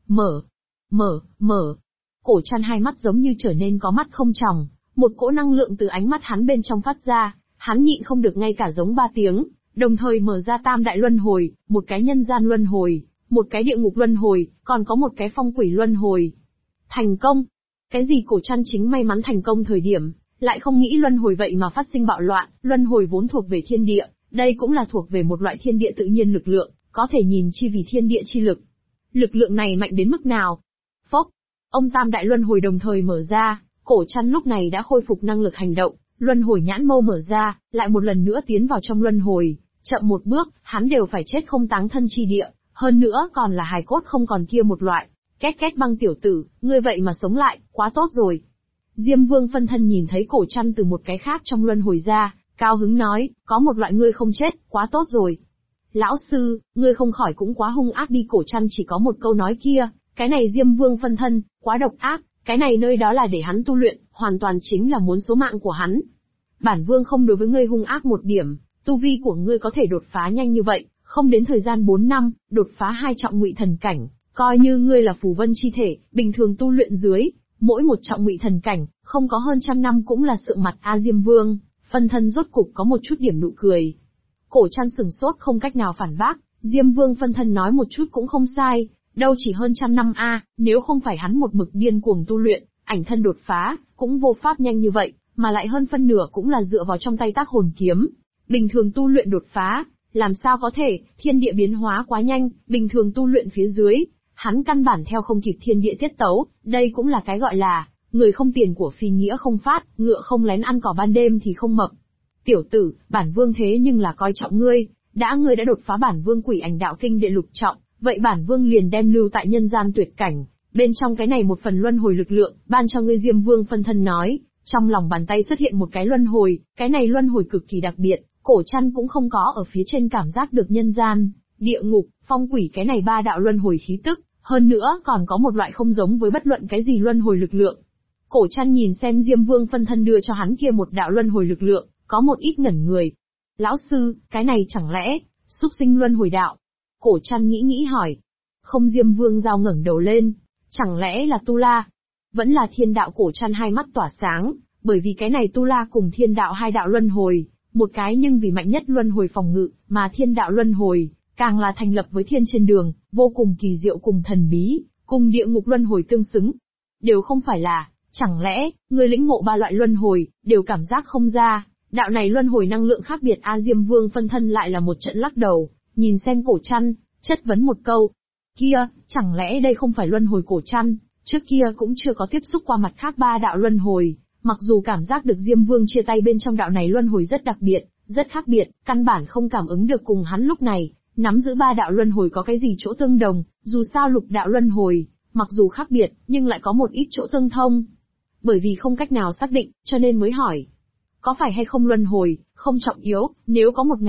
Mở. Cổ Trăn hai mắt giống như trở nên có mắt không tròng, một cỗ năng lượng từ ánh mắt hắn bên trong phát ra, hắn nhịn không được ngay cả giống 3 tiếng, đồng thời mở ra tam đại luân hồi, một cái nhân gian luân hồi, một cái địa ngục luân hồi, còn có một cái phong quỷ luân hồi. Thành công! Cái gì? Cổ Trăn chính may mắn thành công thời điểm, lại không nghĩ luân hồi vậy mà phát sinh bạo loạn. Luân hồi vốn thuộc về thiên địa, đây cũng là thuộc về một loại thiên địa tự nhiên lực lượng, có thể nhìn chi vì thiên địa chi lực. Lực lượng này mạnh đến mức nào? Phốc! Ông tam đại luân hồi đồng thời mở ra, Cổ Trăn lúc này đã khôi phục năng lực hành động, luân hồi nhãn mâu mở ra, lại một lần nữa tiến vào trong luân hồi, chậm một bước, hắn đều phải chết không táng thân chi địa, hơn nữa còn là hài cốt không còn kia một loại. Két băng tiểu tử, ngươi vậy mà sống lại, quá tốt rồi. Diêm Vương phân thân nhìn thấy Cổ Trăn từ một cái khác trong luân hồi ra, cao hứng nói, có một loại ngươi không chết, quá tốt rồi. Lão sư, ngươi không khỏi cũng quá hung ác đi. Cổ Trăn chỉ có một câu nói kia, cái này Diêm Vương phân thân, quá độc ác, cái này nơi đó là để hắn tu luyện, hoàn toàn chính là muốn số mạng của hắn. Bản Vương không đối với ngươi hung ác một điểm, tu vi của ngươi có thể đột phá nhanh như vậy, không đến thời gian 4 năm, đột phá 2 trọng ngụy thần cảnh, coi như ngươi là phù vân chi thể, bình thường tu luyện dưới, mỗi một trọng ngụy thần cảnh, không có hơn trăm năm cũng là sượng mặt. Diêm Vương phân thân rốt cục có một chút điểm nụ cười. Cổ Trăn sừng sốt không cách nào phản bác, Diêm Vương phân thân nói một chút cũng không sai, đâu chỉ hơn trăm năm nếu không phải hắn một mực điên cuồng tu luyện, ảnh thân đột phá, cũng vô pháp nhanh như vậy, mà lại hơn phân nửa cũng là dựa vào trong tay tác hồn kiếm. Bình thường tu luyện đột phá, làm sao có thể, thiên địa biến hóa quá nhanh, bình thường tu luyện phía dưới, hắn căn bản theo không kịp thiên địa tiết tấu, đây cũng là cái gọi là, người không tiền của phi nghĩa không phát, ngựa không lén ăn cỏ ban đêm thì không mập. Tiểu tử, bản Vương thế nhưng là coi trọng ngươi đã đột phá bản Vương quỷ ảnh đạo kinh đệ lục trọng, vậy bản Vương liền đem lưu tại nhân gian tuyệt cảnh, bên trong cái này một phần luân hồi lực lượng, ban cho ngươi. Diêm Vương phân thân nói, trong lòng bàn tay xuất hiện một cái luân hồi, cái này luân hồi cực kỳ đặc biệt, Cổ Trăn cũng không có ở phía trên cảm giác được nhân gian, địa ngục, phong quỷ cái này 3 đạo luân hồi khí tức, hơn nữa còn có một loại không giống với bất luận cái gì luân hồi lực lượng. Cổ Trăn nhìn xem Diêm Vương phân thân đưa cho hắn kia một đạo luân hồi lực lượng, có một ít ngẩn người. Lão sư, cái này chẳng lẽ, súc sinh luân hồi đạo? Cổ Trăn nghĩ hỏi. Không. Diêm Vương giao ngẩng đầu lên. Chẳng lẽ là Tu La? Vẫn là thiên đạo? Cổ Trăn hai mắt tỏa sáng, bởi vì cái này Tu La cùng thiên đạo hai đạo luân hồi, một cái nhưng vì mạnh nhất luân hồi phòng ngự, mà thiên đạo luân hồi, càng là thành lập với thiên trên đường, vô cùng kỳ diệu cùng thần bí, cùng địa ngục luân hồi tương xứng. Đều không phải là, chẳng lẽ, người lĩnh ngộ 3 loại luân hồi, đều cảm giác không ra, đạo này luân hồi năng lượng khác biệt. Diêm Vương phân thân lại là một trận lắc đầu, nhìn xem Cổ Trăn, chất vấn một câu. Kia, chẳng lẽ đây không phải luân hồi? Cổ Trăn, trước kia cũng chưa có tiếp xúc qua mặt khác 3 đạo luân hồi, mặc dù cảm giác được Diêm Vương chia tay bên trong đạo này luân hồi rất đặc biệt, rất khác biệt, căn bản không cảm ứng được cùng hắn lúc này, nắm giữ 3 đạo luân hồi có cái gì chỗ tương đồng, dù sao lục đạo luân hồi, mặc dù khác biệt, nhưng lại có một ít chỗ tương thông. Bởi vì không cách nào xác định, cho nên mới hỏi. Có phải hay không luân hồi, không trọng yếu, nếu có một ngày,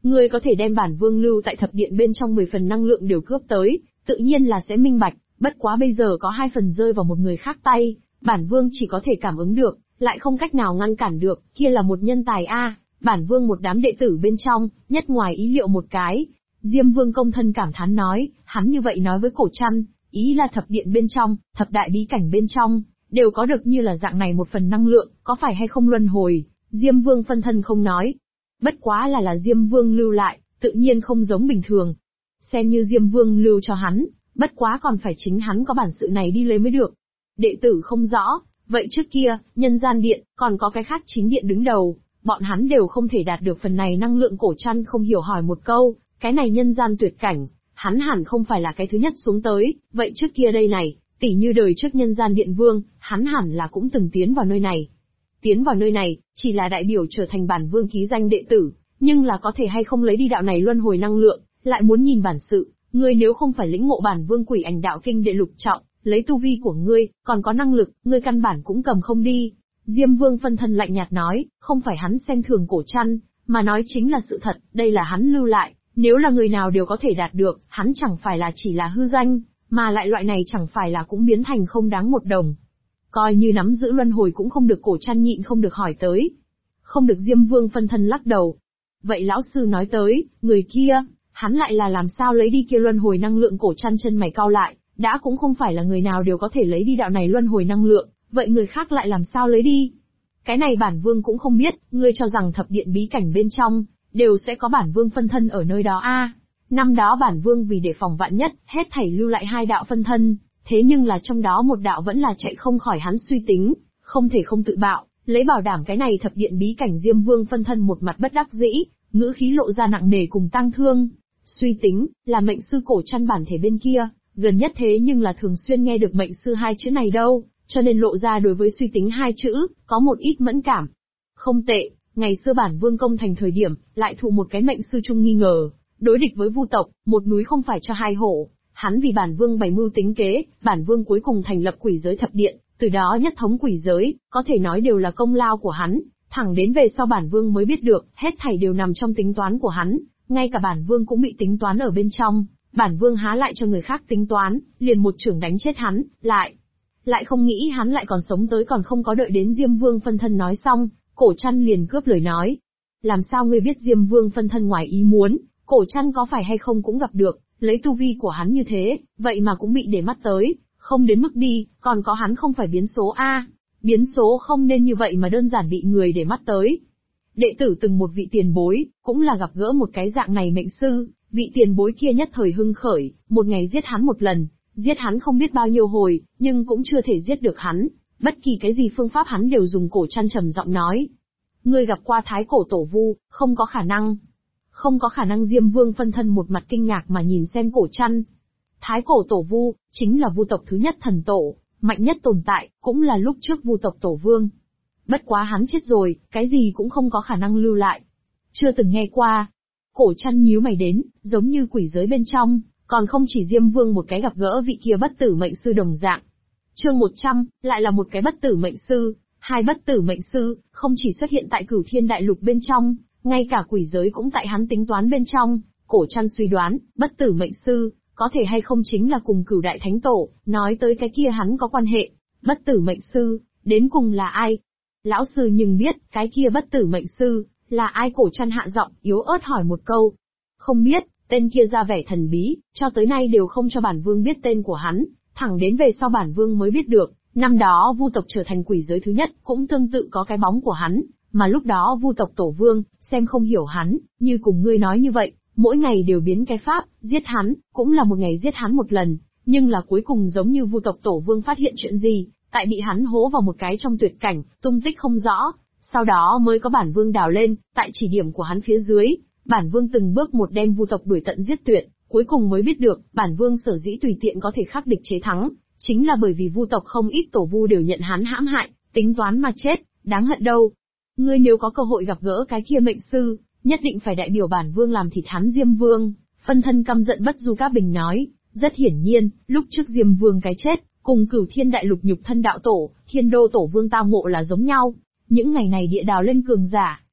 Ngươi có thể đem bản vương lưu tại thập điện bên trong 10 phần năng lượng đều cướp tới, tự nhiên là sẽ minh bạch, bất quá bây giờ có 2 phần rơi vào một người khác tay, bản vương chỉ có thể cảm ứng được, lại không cách nào ngăn cản được, kia là một nhân tài a, bản vương một đám đệ tử bên trong, nhất ngoài ý liệu một cái. Diêm Vương công thân cảm thán nói, hắn như vậy nói với Cổ Trăn, ý là thập điện bên trong, thập đại bí cảnh bên trong, đều có được như là dạng này một phần năng lượng, có phải hay không luân hồi. Diêm Vương phân thân không nói. Bất quá là Diêm Vương lưu lại, tự nhiên không giống bình thường. Xem như Diêm Vương lưu cho hắn, bất quá còn phải chính hắn có bản sự này đi lấy mới được. Đệ tử không rõ, vậy trước kia, nhân gian điện, còn có cái khác chính điện đứng đầu, bọn hắn đều không thể đạt được phần này năng lượng. Cổ Trăn không hiểu hỏi một câu, cái này nhân gian tuyệt cảnh, hắn hẳn không phải là cái thứ nhất xuống tới, vậy trước kia đây này, tỉ như đời trước nhân gian điện vương, hắn hẳn là cũng từng tiến vào nơi này. Tiến vào nơi này, chỉ là đại biểu trở thành bản vương ký danh đệ tử, nhưng là có thể hay không lấy đi đạo này luân hồi năng lượng, lại muốn nhìn bản sự, ngươi nếu không phải lĩnh ngộ bản vương quỷ ảnh đạo kinh đệ lục trọng, lấy tu vi của ngươi, còn có năng lực, ngươi căn bản cũng cầm không đi. Diêm Vương phân thân lạnh nhạt nói, không phải hắn xem thường Cổ Trăn, mà nói chính là sự thật, đây là hắn lưu lại, nếu là người nào đều có thể đạt được, hắn chẳng phải là chỉ là hư danh, mà lại loại này chẳng phải là cũng biến thành không đáng một đồng. Coi như nắm giữ luân hồi cũng không được. Cổ Trăn nhịn không được hỏi tới. Không được. Diêm Vương phân thân lắc đầu. Vậy lão sư nói tới, người kia, hắn lại là làm sao lấy đi kia luân hồi năng lượng? Cổ Trăn chân mày cau lại, đã cũng không phải là người nào đều có thể lấy đi đạo này luân hồi năng lượng, vậy người khác lại làm sao lấy đi? Cái này bản vương cũng không biết, ngươi cho rằng thập điện bí cảnh bên trong, đều sẽ có bản vương phân thân ở nơi đó a? Năm đó bản vương vì đề phòng vạn nhất, hết thảy lưu lại 2 đạo phân thân, thế nhưng là trong đó một đạo vẫn là chạy không khỏi hắn suy tính, không thể không tự bạo, lấy bảo đảm cái này thập điện bí cảnh. Diêm Vương phân thân một mặt bất đắc dĩ, ngữ khí lộ ra nặng nề cùng tang thương. Suy tính, là mệnh sư Cổ Trăn bản thể bên kia, gần nhất thế nhưng là thường xuyên nghe được mệnh sư 2 chữ này đâu, cho nên lộ ra đối với suy tính 2 chữ, có một ít mẫn cảm. Không tệ, ngày xưa bản vương công thành thời điểm, lại thụ một cái mệnh sư chung nghi ngờ, đối địch với Vu tộc, một núi không phải cho 2 hổ. Hắn vì bản vương bày mưu tính kế, bản vương cuối cùng thành lập quỷ giới thập điện, từ đó nhất thống quỷ giới, có thể nói đều là công lao của hắn, thẳng đến về sau bản vương mới biết được, hết thảy đều nằm trong tính toán của hắn, ngay cả bản vương cũng bị tính toán ở bên trong, bản vương há lại cho người khác tính toán, liền một chưởng đánh chết hắn, lại không nghĩ hắn lại còn sống tới. Còn không có đợi đến Diêm Vương phân thân nói xong, Cổ Trăn liền cướp lời nói. Làm sao ngươi biết Diêm Vương phân thân ngoài ý muốn, Cổ Trăn có phải hay không cũng gặp được, lấy tu vi của hắn như thế, vậy mà cũng bị để mắt tới, không đến mức đi, còn có hắn không phải biến số a, biến số không nên như vậy mà đơn giản bị người để mắt tới. Đệ tử từng một vị tiền bối, cũng là gặp gỡ một cái dạng này mệnh sư, vị tiền bối kia nhất thời hưng khởi, một ngày giết hắn một lần, giết hắn không biết bao nhiêu hồi, nhưng cũng chưa thể giết được hắn, bất kỳ cái gì phương pháp hắn đều dùng. Cổ Trăn trầm giọng nói, ngươi gặp qua Thái Cổ Tổ Vu, không có khả năng. Không có khả năng. Diêm Vương phân thân một mặt kinh ngạc mà nhìn xem Cổ Trăn. Thái Cổ Tổ Vu, chính là Vu tộc thứ nhất thần tổ, mạnh nhất tồn tại, cũng là lúc trước Vu tộc Tổ Vương. Bất quá hắn chết rồi, cái gì cũng không có khả năng lưu lại. Chưa từng nghe qua. Cổ Trăn nhíu mày đến, giống như quỷ giới bên trong, còn không chỉ Diêm Vương một cái gặp gỡ vị kia bất tử mệnh sư đồng dạng. Chương 100, lại là một cái bất tử mệnh sư. 2 bất tử mệnh sư, không chỉ xuất hiện tại Cửu Thiên Đại Lục bên trong, ngay cả quỷ giới cũng tại hắn tính toán bên trong. Cổ Trăn suy đoán, bất tử mệnh sư, có thể hay không chính là cùng Cửu Đại Thánh Tổ, nói tới cái kia hắn có quan hệ. Bất tử mệnh sư, đến cùng là ai? Lão sư nhưng biết, cái kia bất tử mệnh sư, là ai? Cổ Trăn hạ giọng, yếu ớt hỏi một câu. Không biết, tên kia ra vẻ thần bí, cho tới nay đều không cho bản vương biết tên của hắn, thẳng đến về sau bản vương mới biết được, năm đó Vu tộc trở thành quỷ giới thứ nhất, cũng tương tự có cái bóng của hắn, mà lúc đó Vu tộc Tổ Vương, xem không hiểu hắn, như cùng ngươi nói như vậy, mỗi ngày đều biến cái pháp, giết hắn, cũng là một ngày giết hắn một lần, nhưng là cuối cùng giống như Vu tộc Tổ Vương phát hiện chuyện gì, tại bị hắn hố vào một cái trong tuyệt cảnh, tung tích không rõ, sau đó mới có bản vương đào lên, tại chỉ điểm của hắn phía dưới, bản vương từng bước một đem Vu tộc đuổi tận giết tuyệt, cuối cùng mới biết được, bản vương sở dĩ tùy tiện có thể khắc địch chế thắng, chính là bởi vì Vu tộc không ít tổ vu đều nhận hắn hãm hại, tính toán mà chết, đáng hận đâu. Ngươi nếu có cơ hội gặp gỡ cái kia mệnh sư, nhất định phải đại biểu bản vương làm thịt hắn. Diêm Vương phân thân căm giận bất du các bình nói, rất hiển nhiên, lúc trước Diêm Vương cái chết, cùng Cửu Thiên Đại Lục nhục thân đạo tổ, Thiên Đô Tổ Vương tao ngộ là giống nhau. Những ngày này địa đào lên cường giả,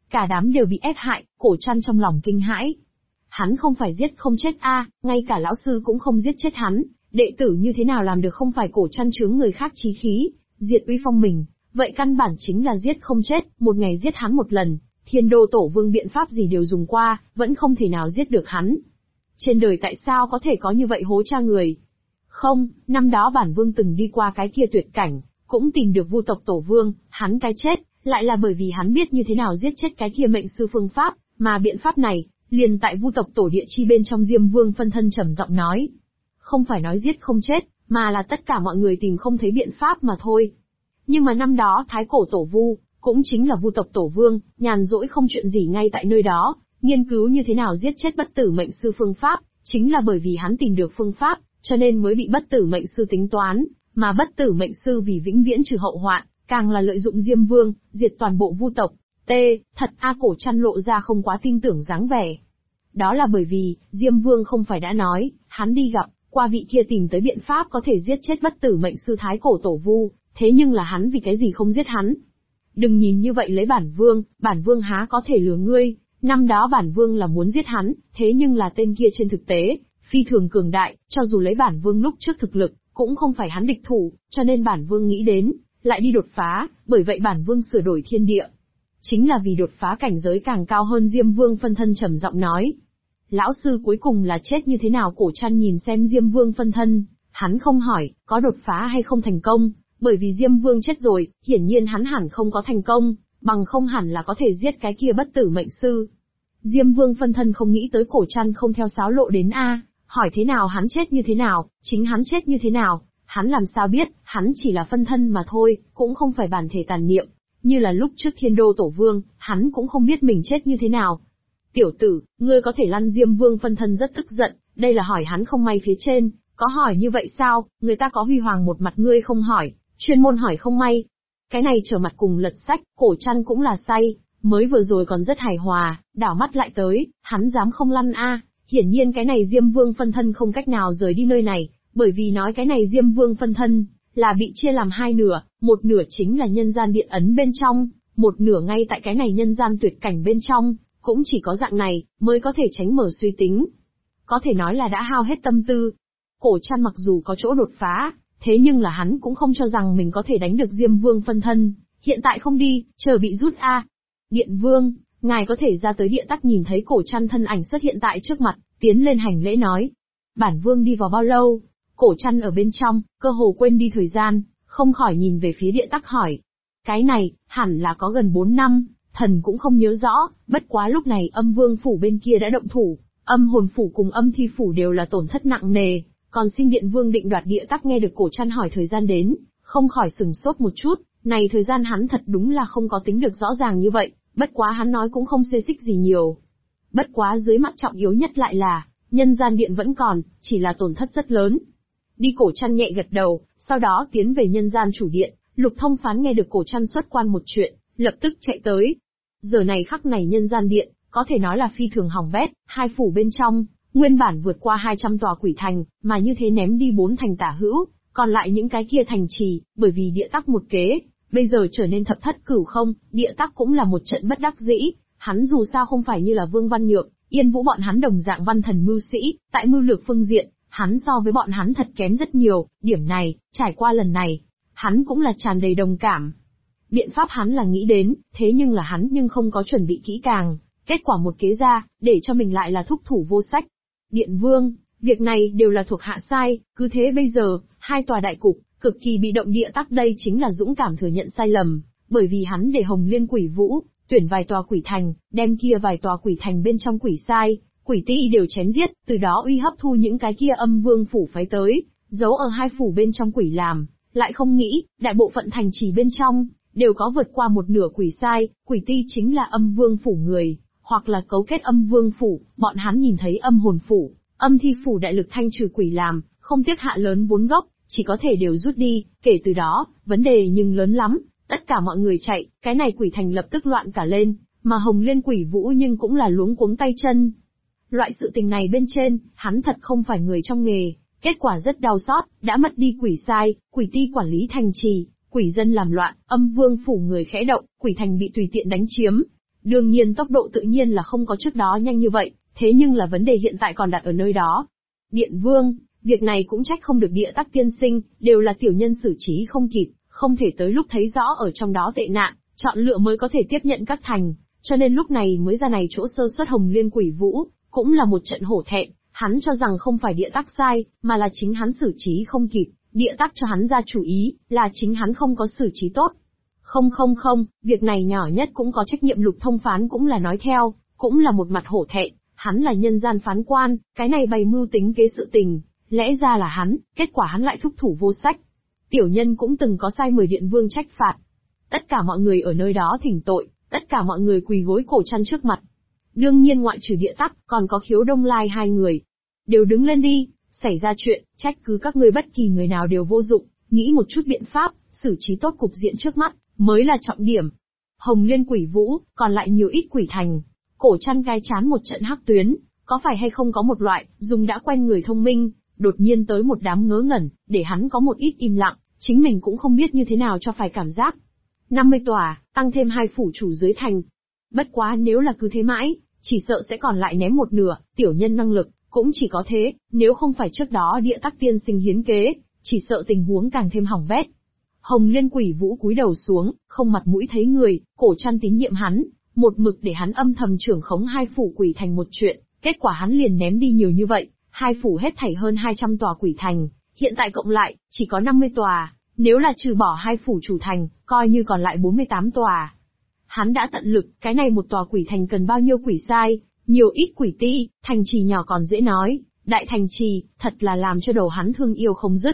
cả đám đều bị ép hại, Cổ Trăn trong lòng kinh hãi. Hắn không phải giết không chết ngay cả lão sư cũng không giết chết hắn, đệ tử như thế nào làm được không phải Cổ Trăn chướng người khác chí khí, diệt uy phong mình, vậy căn bản chính là giết không chết, một ngày giết hắn một lần, Thiên Đô Tổ Vương biện pháp gì đều dùng qua, vẫn không thể nào giết được hắn. Trên đời tại sao có thể có như vậy hố cha người? Không, năm đó bản vương từng đi qua cái kia tuyệt cảnh, cũng tìm được Vu tộc Tổ Vương, hắn cái chết, lại là bởi vì hắn biết như thế nào giết chết cái kia mệnh sư phương pháp, mà biện pháp này, liền tại Vu tộc Tổ Địa Chi bên trong Diêm Vương phân thân trầm giọng nói. Không phải nói giết không chết, mà là tất cả mọi người tìm không thấy biện pháp mà thôi. Nhưng mà năm đó Thái Cổ Tổ Vu, cũng chính là Vu tộc Tổ Vương, nhàn rỗi không chuyện gì ngay tại nơi đó, nghiên cứu như thế nào giết chết bất tử mệnh sư phương pháp, chính là bởi vì hắn tìm được phương pháp, cho nên mới bị bất tử mệnh sư tính toán, mà bất tử mệnh sư vì vĩnh viễn trừ hậu hoạn, càng là lợi dụng Diêm Vương, diệt toàn bộ Vu tộc. Thật Cổ Trăn lộ ra không quá tin tưởng dáng vẻ. Đó là bởi vì, Diêm Vương không phải đã nói, hắn đi gặp, qua vị kia tìm tới biện pháp có thể giết chết bất tử mệnh sư Thái Cổ Tổ Vu, thế nhưng là hắn vì cái gì không giết hắn? Đừng nhìn như vậy lấy bản vương há có thể lừa ngươi, năm đó bản vương là muốn giết hắn, thế nhưng là tên kia trên thực tế, phi thường cường đại, cho dù lấy bản vương lúc trước thực lực, cũng không phải hắn địch thủ, cho nên bản vương nghĩ đến, lại đi đột phá, bởi vậy bản vương sửa đổi thiên địa. Chính là vì đột phá cảnh giới càng cao hơn. Diêm Vương phân thân trầm giọng nói. Lão sư cuối cùng là chết như thế nào? Cổ Trăn nhìn xem Diêm Vương phân thân, hắn không hỏi, có đột phá hay không thành công, bởi vì Diêm Vương chết rồi, hiển nhiên hắn hẳn không có thành công, bằng không hẳn là có thể giết cái kia bất tử mệnh sư. Diêm Vương phân thân không nghĩ tới Cổ Trăn không theo sáo lộ đến hỏi thế nào hắn chết như thế nào, chính hắn chết như thế nào, hắn làm sao biết, hắn chỉ là phân thân mà thôi, cũng không phải bản thể tàn niệm. Như là lúc trước Thiên Đô Tổ Vương, hắn cũng không biết mình chết như thế nào. Tiểu tử, ngươi có thể lăn. Diêm Vương phân thân rất tức giận, đây là hỏi hắn không may phía trên, có hỏi như vậy sao, người ta có huy hoàng một mặt ngươi không hỏi, chuyên môn hỏi không may. Cái này trở mặt cùng lật sách, Cổ Trăn cũng là say, mới vừa rồi còn rất hài hòa, đảo mắt lại tới, hắn dám không lăn hiển nhiên cái này Diêm Vương phân thân không cách nào rời đi nơi này, bởi vì nói cái này Diêm Vương phân thân là bị chia làm hai nửa, một nửa chính là nhân gian điện ấn bên trong, một nửa ngay tại cái này nhân gian tuyệt cảnh bên trong, cũng chỉ có dạng này mới có thể tránh mở suy tính. Có thể nói là đã hao hết tâm tư. Cổ Trăn mặc dù có chỗ đột phá, thế nhưng là hắn cũng không cho rằng mình có thể đánh được Diêm Vương phân thân, hiện tại không đi, chờ bị rút Điện Vương, ngài có thể ra tới địa tắc. Nhìn thấy Cổ Trăn thân ảnh xuất hiện tại trước mặt, tiến lên hành lễ nói. Bản vương đi vào bao lâu? Cổ Trăn ở bên trong, cơ hồ quên đi thời gian, không khỏi nhìn về phía địa tắc hỏi. Cái này, hẳn là có gần 4 năm, thần cũng không nhớ rõ, bất quá lúc này âm vương phủ bên kia đã động thủ, âm hồn phủ cùng âm thi phủ đều là tổn thất nặng nề, còn Sinh Điện Vương định đoạt địa tắc nghe được Cổ Trăn hỏi thời gian đến, không khỏi sừng sốt một chút, này thời gian hắn thật đúng là không có tính được rõ ràng như vậy, bất quá hắn nói cũng không xê xích gì nhiều. Bất quá dưới mặt trọng yếu nhất lại là, nhân gian điện vẫn còn, chỉ là tổn thất rất lớn. Đi. Cổ Trăn nhẹ gật đầu, sau đó tiến về nhân gian chủ điện. Lục Thông Phán nghe được Cổ Trăn xuất quan một chuyện, lập tức chạy tới. Giờ này khắc này nhân gian điện, có thể nói là phi thường hỏng bét, hai phủ bên trong, nguyên bản vượt qua 200 tòa quỷ thành, mà như thế ném đi 4 thành tả hữu, còn lại những cái kia thành trì, bởi vì địa tắc một kế, bây giờ trở nên thập thất cửu không. Địa tắc cũng là một trận bất đắc dĩ, hắn dù sao không phải như là Vương Văn Nhượng, Yên Vũ bọn hắn đồng dạng văn thần mưu sĩ, tại mưu lược phương diện, hắn so với bọn hắn thật kém rất nhiều, điểm này, trải qua lần này, hắn cũng là tràn đầy đồng cảm. Biện pháp hắn là nghĩ đến, thế nhưng là hắn không có chuẩn bị kỹ càng, kết quả một kế ra, để cho mình lại là thúc thủ vô sách. Điện Vương, việc này đều là thuộc hạ sai, cứ thế bây giờ, hai tòa đại cục, cực kỳ bị động. Địa tắc đây chính là dũng cảm thừa nhận sai lầm, bởi vì hắn để Hồng Liên Quỷ Vũ tuyển vài tòa quỷ thành, đem kia vài tòa quỷ thành bên trong quỷ sai, quỷ ti đều chém giết, từ đó uy hấp thu những cái kia âm vương phủ phái tới, giấu ở hai phủ bên trong quỷ làm, lại không nghĩ, đại bộ phận thành trì bên trong, đều có vượt qua một nửa quỷ sai, quỷ ti chính là âm vương phủ người, hoặc là cấu kết âm vương phủ, bọn hắn nhìn thấy âm hồn phủ, âm thi phủ đại lực thanh trừ quỷ làm, không tiếc hạ lớn 4 gốc, chỉ có thể đều rút đi, kể từ đó, vấn đề nhưng lớn lắm, tất cả mọi người chạy, cái này quỷ thành lập tức loạn cả lên, mà Hồng Liên Quỷ Vũ nhưng cũng là luống cuống tay chân. Loại sự tình này bên trên, hắn thật không phải người trong nghề, kết quả rất đau xót, đã mất đi quỷ sai, quỷ ti quản lý thành trì, quỷ dân làm loạn, âm vương phủ người khẽ động, quỷ thành bị tùy tiện đánh chiếm. Đương nhiên tốc độ tự nhiên là không có trước đó nhanh như vậy, thế nhưng là vấn đề hiện tại còn đặt ở nơi đó. Điện Vương, việc này cũng trách không được Địa Tắc tiên sinh, đều là tiểu nhân xử trí không kịp, không thể tới lúc thấy rõ ở trong đó tệ nạn, chọn lựa mới có thể tiếp nhận các thành, cho nên lúc này mới ra này chỗ sơ suất Hồng Liên Quỷ Vũ, cũng là một trận hổ thẹn, hắn cho rằng không phải Địa Tắc sai, mà là chính hắn xử trí không kịp, Địa Tắc cho hắn ra chủ ý, là chính hắn không có xử trí tốt. Không, việc này nhỏ nhất cũng có trách nhiệm. Lục Thông Phán cũng là nói theo, cũng là một mặt hổ thẹn, hắn là nhân gian phán quan, cái này bày mưu tính kế sự tình, lẽ ra là hắn, kết quả hắn lại thúc thủ vô sách. Tiểu nhân cũng từng có sai 10 Điện Vương trách phạt. Tất cả mọi người ở nơi đó thỉnh tội, tất cả mọi người quỳ gối cổ chăn trước mặt. Đương nhiên ngoại trừ Địa Tắc, còn có Khiếu Đông Lai hai người. Đều đứng lên đi, xảy ra chuyện, trách cứ các ngươi bất kỳ người nào đều vô dụng, nghĩ một chút biện pháp, xử trí tốt cục diện trước mắt, mới là trọng điểm. Hồng Liên Quỷ Vũ, còn lại nhiều ít quỷ thành. Cổ chăn gai chán một trận hắc tuyến, có phải hay không có một loại, dùng đã quen người thông minh, đột nhiên tới một đám ngớ ngẩn, để hắn có một ít im lặng, chính mình cũng không biết như thế nào cho phải cảm giác. 50 tòa, tăng thêm 2 phủ chủ dưới thành. Bất quá nếu là cứ thế mãi, chỉ sợ sẽ còn lại ném một nửa, tiểu nhân năng lực, cũng chỉ có thế, nếu không phải trước đó Địa Tắc tiên sinh hiến kế, chỉ sợ tình huống càng thêm hỏng bét. Hồng Liên Quỷ Vũ cúi đầu xuống, không mặt mũi thấy người, cổ chăn tín nhiệm hắn, một mực để hắn âm thầm trưởng khống 2 phủ quỷ thành một chuyện, kết quả hắn liền ném đi nhiều như vậy, 2 phủ hết thảy hơn 200 tòa quỷ thành, hiện tại cộng lại, chỉ có 50 tòa, nếu là trừ bỏ 2 phủ chủ thành, coi như còn lại 48 tòa. Hắn đã tận lực, cái này một tòa quỷ thành cần bao nhiêu quỷ sai, nhiều ít quỷ ti, thành trì nhỏ còn dễ nói, đại thành trì, thật là làm cho đầu hắn thương yêu không dứt.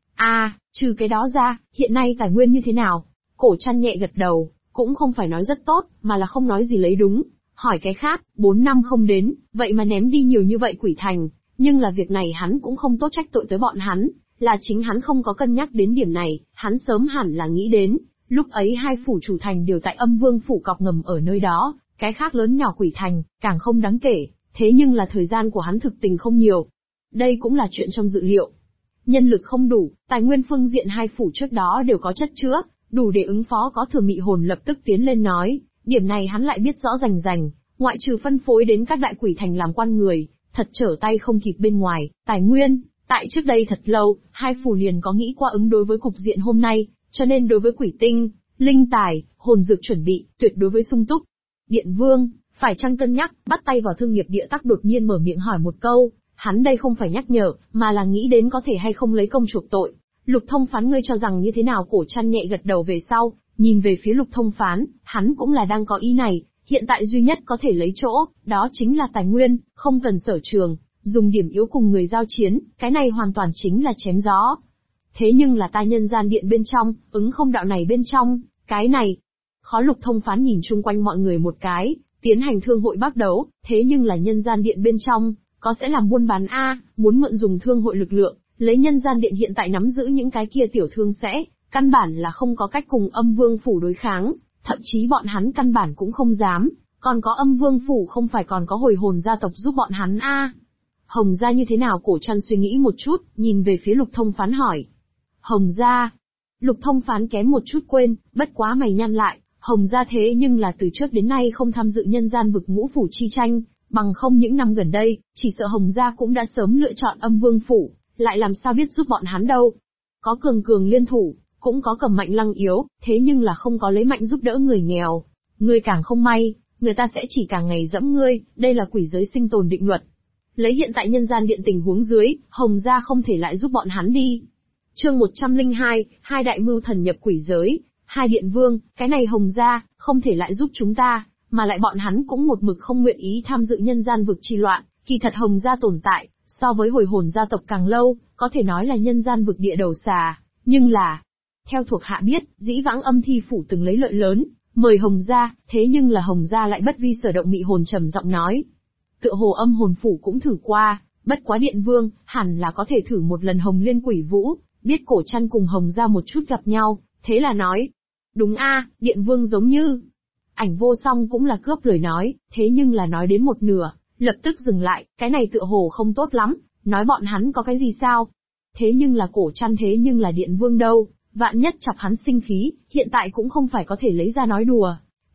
Trừ cái đó ra, hiện nay tài nguyên như thế nào? Cổ chăn nhẹ gật đầu, cũng không phải nói rất tốt, mà là không nói gì lấy đúng. Hỏi cái khác, 4 năm không đến, vậy mà ném đi nhiều như vậy quỷ thành, nhưng là việc này hắn cũng không tốt trách tội tới bọn hắn, là chính hắn không có cân nhắc đến điểm này, hắn sớm hẳn là nghĩ đến, lúc ấy 2 phủ chủ thành đều tại Âm Vương phủ cọc ngầm ở nơi đó, cái khác lớn nhỏ quỷ thành, càng không đáng kể, thế nhưng là thời gian của hắn thực tình không nhiều. Đây cũng là chuyện trong dự liệu. Nhân lực không đủ, tài nguyên phương diện 2 phủ trước đó đều có chất chứa, đủ để ứng phó. Có Thừa Mị Hồn lập tức tiến lên nói, điểm này hắn lại biết rõ rành rành, ngoại trừ phân phối đến các đại quỷ thành làm quan người, thật trở tay không kịp bên ngoài, tài nguyên, tại trước đây thật lâu, 2 phủ liền có nghĩ qua ứng đối với cục diện hôm nay, cho nên đối với quỷ tinh, linh tài, hồn dược chuẩn bị, tuyệt đối với sung túc. Điện Vương, phải chăng cân nhắc, bắt tay vào thương nghiệp Địa Tắc đột nhiên mở miệng hỏi một câu. Hắn đây không phải nhắc nhở, mà là nghĩ đến có thể hay không lấy công chuộc tội. Lục Thông Phán ngươi cho rằng như thế nào? Cổ chăn nhẹ gật đầu về sau, nhìn về phía Lục Thông Phán, hắn cũng là đang có ý này, hiện tại duy nhất có thể lấy chỗ, đó chính là tài nguyên, không cần sở trường, dùng điểm yếu cùng người giao chiến, cái này hoàn toàn chính là chém gió. Thế nhưng là ta nhân gian điện bên trong, ứng không đạo này bên trong, cái này. Khó. Lục Thông Phán nhìn chung quanh mọi người một cái, tiến hành thương hội bác đấu, thế nhưng là nhân gian điện bên trong, có sẽ làm buôn bán muốn mượn dùng thương hội lực lượng, lấy nhân gian điện hiện tại nắm giữ những cái kia tiểu thương sẽ, căn bản là không có cách cùng Âm Vương phủ đối kháng, thậm chí bọn hắn căn bản cũng không dám, còn có Âm Vương phủ không phải còn có Hồi Hồn gia tộc giúp bọn hắn Hồng gia như thế nào? Cổ chăn suy nghĩ một chút, nhìn về phía Lục Thông Phán hỏi. Hồng gia. Lục Thông Phán kém một chút quên, bất quá mày nhăn lại, Hồng gia thế nhưng là từ trước đến nay không tham dự nhân gian vực ngũ phủ chi tranh, bằng không những năm gần đây, chỉ sợ Hồng gia cũng đã sớm lựa chọn Âm Vương phủ, lại làm sao biết giúp bọn hắn đâu. Có cường cường liên thủ, cũng có cầm mạnh lăng yếu, thế nhưng là không có lấy mạnh giúp đỡ người nghèo. Ngươi càng không may, người ta sẽ chỉ càng ngày dẫm ngươi, đây là quỷ giới sinh tồn định luật. Lấy hiện tại nhân gian điện tình huống dưới, Hồng gia không thể lại giúp bọn hắn đi. Chương 102, 2 đại mưu thần nhập quỷ giới, 2 điện vương, cái này Hồng gia không thể lại giúp chúng ta, mà lại bọn hắn cũng một mực không nguyện ý tham dự nhân gian vực chi loạn. Kỳ thật Hồng gia tồn tại, so với Hồi Hồn gia tộc càng lâu, có thể nói là nhân gian vực địa đầu xà, nhưng là, theo thuộc hạ biết, dĩ vãng Âm Thi phủ từng lấy lợi lớn, mời Hồng gia, thế nhưng là Hồng gia lại bất vi sở động. Mị Hồn trầm giọng nói, tựa hồ Âm Hồn phủ cũng thử qua, bất quá điện vương, hẳn là có thể thử một lần. Hồng Liên Quỷ Vũ, biết cổ chăn cùng Hồng gia một chút gặp nhau, thế là nói, đúng điện vương giống như. Ảnh Vô Song cũng là cướp lời nói, thế nhưng là nói đến một nửa, lập tức dừng lại, cái này tựa hồ không tốt lắm, nói bọn hắn có cái gì sao? Thế nhưng là cổ chăn, thế nhưng là điện vương đâu, vạn nhất chọc hắn sinh khí, hiện tại cũng không phải có thể lấy ra nói đùa.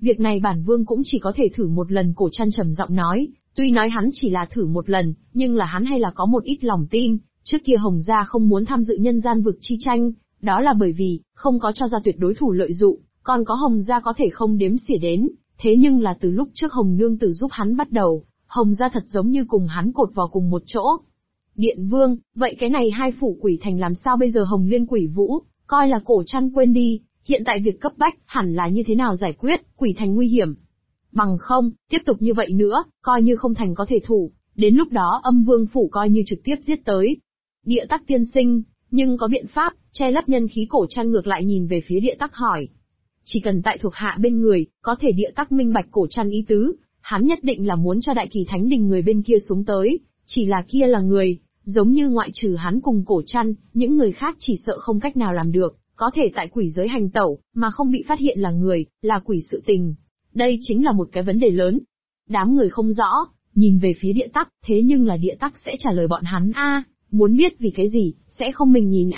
Việc này bản vương cũng chỉ có thể thử một lần, Cổ Trăn trầm giọng nói, tuy nói hắn chỉ là thử một lần, nhưng là hắn hay là có một ít lòng tin, trước kia Hồng gia không muốn tham dự nhân gian vực chi tranh, đó là bởi vì, không có cho ra tuyệt đối thủ lợi dụng, còn có Hồng gia có thể không đếm xỉa đến, thế nhưng là từ lúc trước Hồng nương tử giúp hắn bắt đầu, Hồng gia thật giống như cùng hắn cột vào cùng một chỗ. Điện vương, vậy cái này hai phủ quỷ thành làm sao bây giờ? Hồng Liên Quỷ Vũ, coi là Cổ Trăn quên đi, hiện tại việc cấp bách, hẳn là như thế nào giải quyết, quỷ thành nguy hiểm. Bằng không, tiếp tục như vậy nữa, coi như không thành có thể thủ, đến lúc đó Âm Vương phủ coi như trực tiếp giết tới. Địa Tắc tiên sinh, nhưng có biện pháp, che lấp nhân khí? Cổ Trăn ngược lại nhìn về phía Địa Tắc hỏi. Chỉ cần tại thuộc hạ bên người, có thể. Địa Tắc minh bạch Cổ Trăn ý tứ, hắn nhất định là muốn cho Đại Kỳ Thánh Đình người bên kia xuống tới, chỉ là kia là người, giống như ngoại trừ hắn cùng Cổ Trăn, những người khác chỉ sợ không cách nào làm được, có thể tại quỷ giới hành tẩu, mà không bị phát hiện là người, là quỷ sự tình. Đây chính là một cái vấn đề lớn. Đám người không rõ, nhìn về phía Địa Tắc, thế nhưng là Địa Tắc sẽ trả lời bọn hắn muốn biết vì cái gì, sẽ không mình nhìn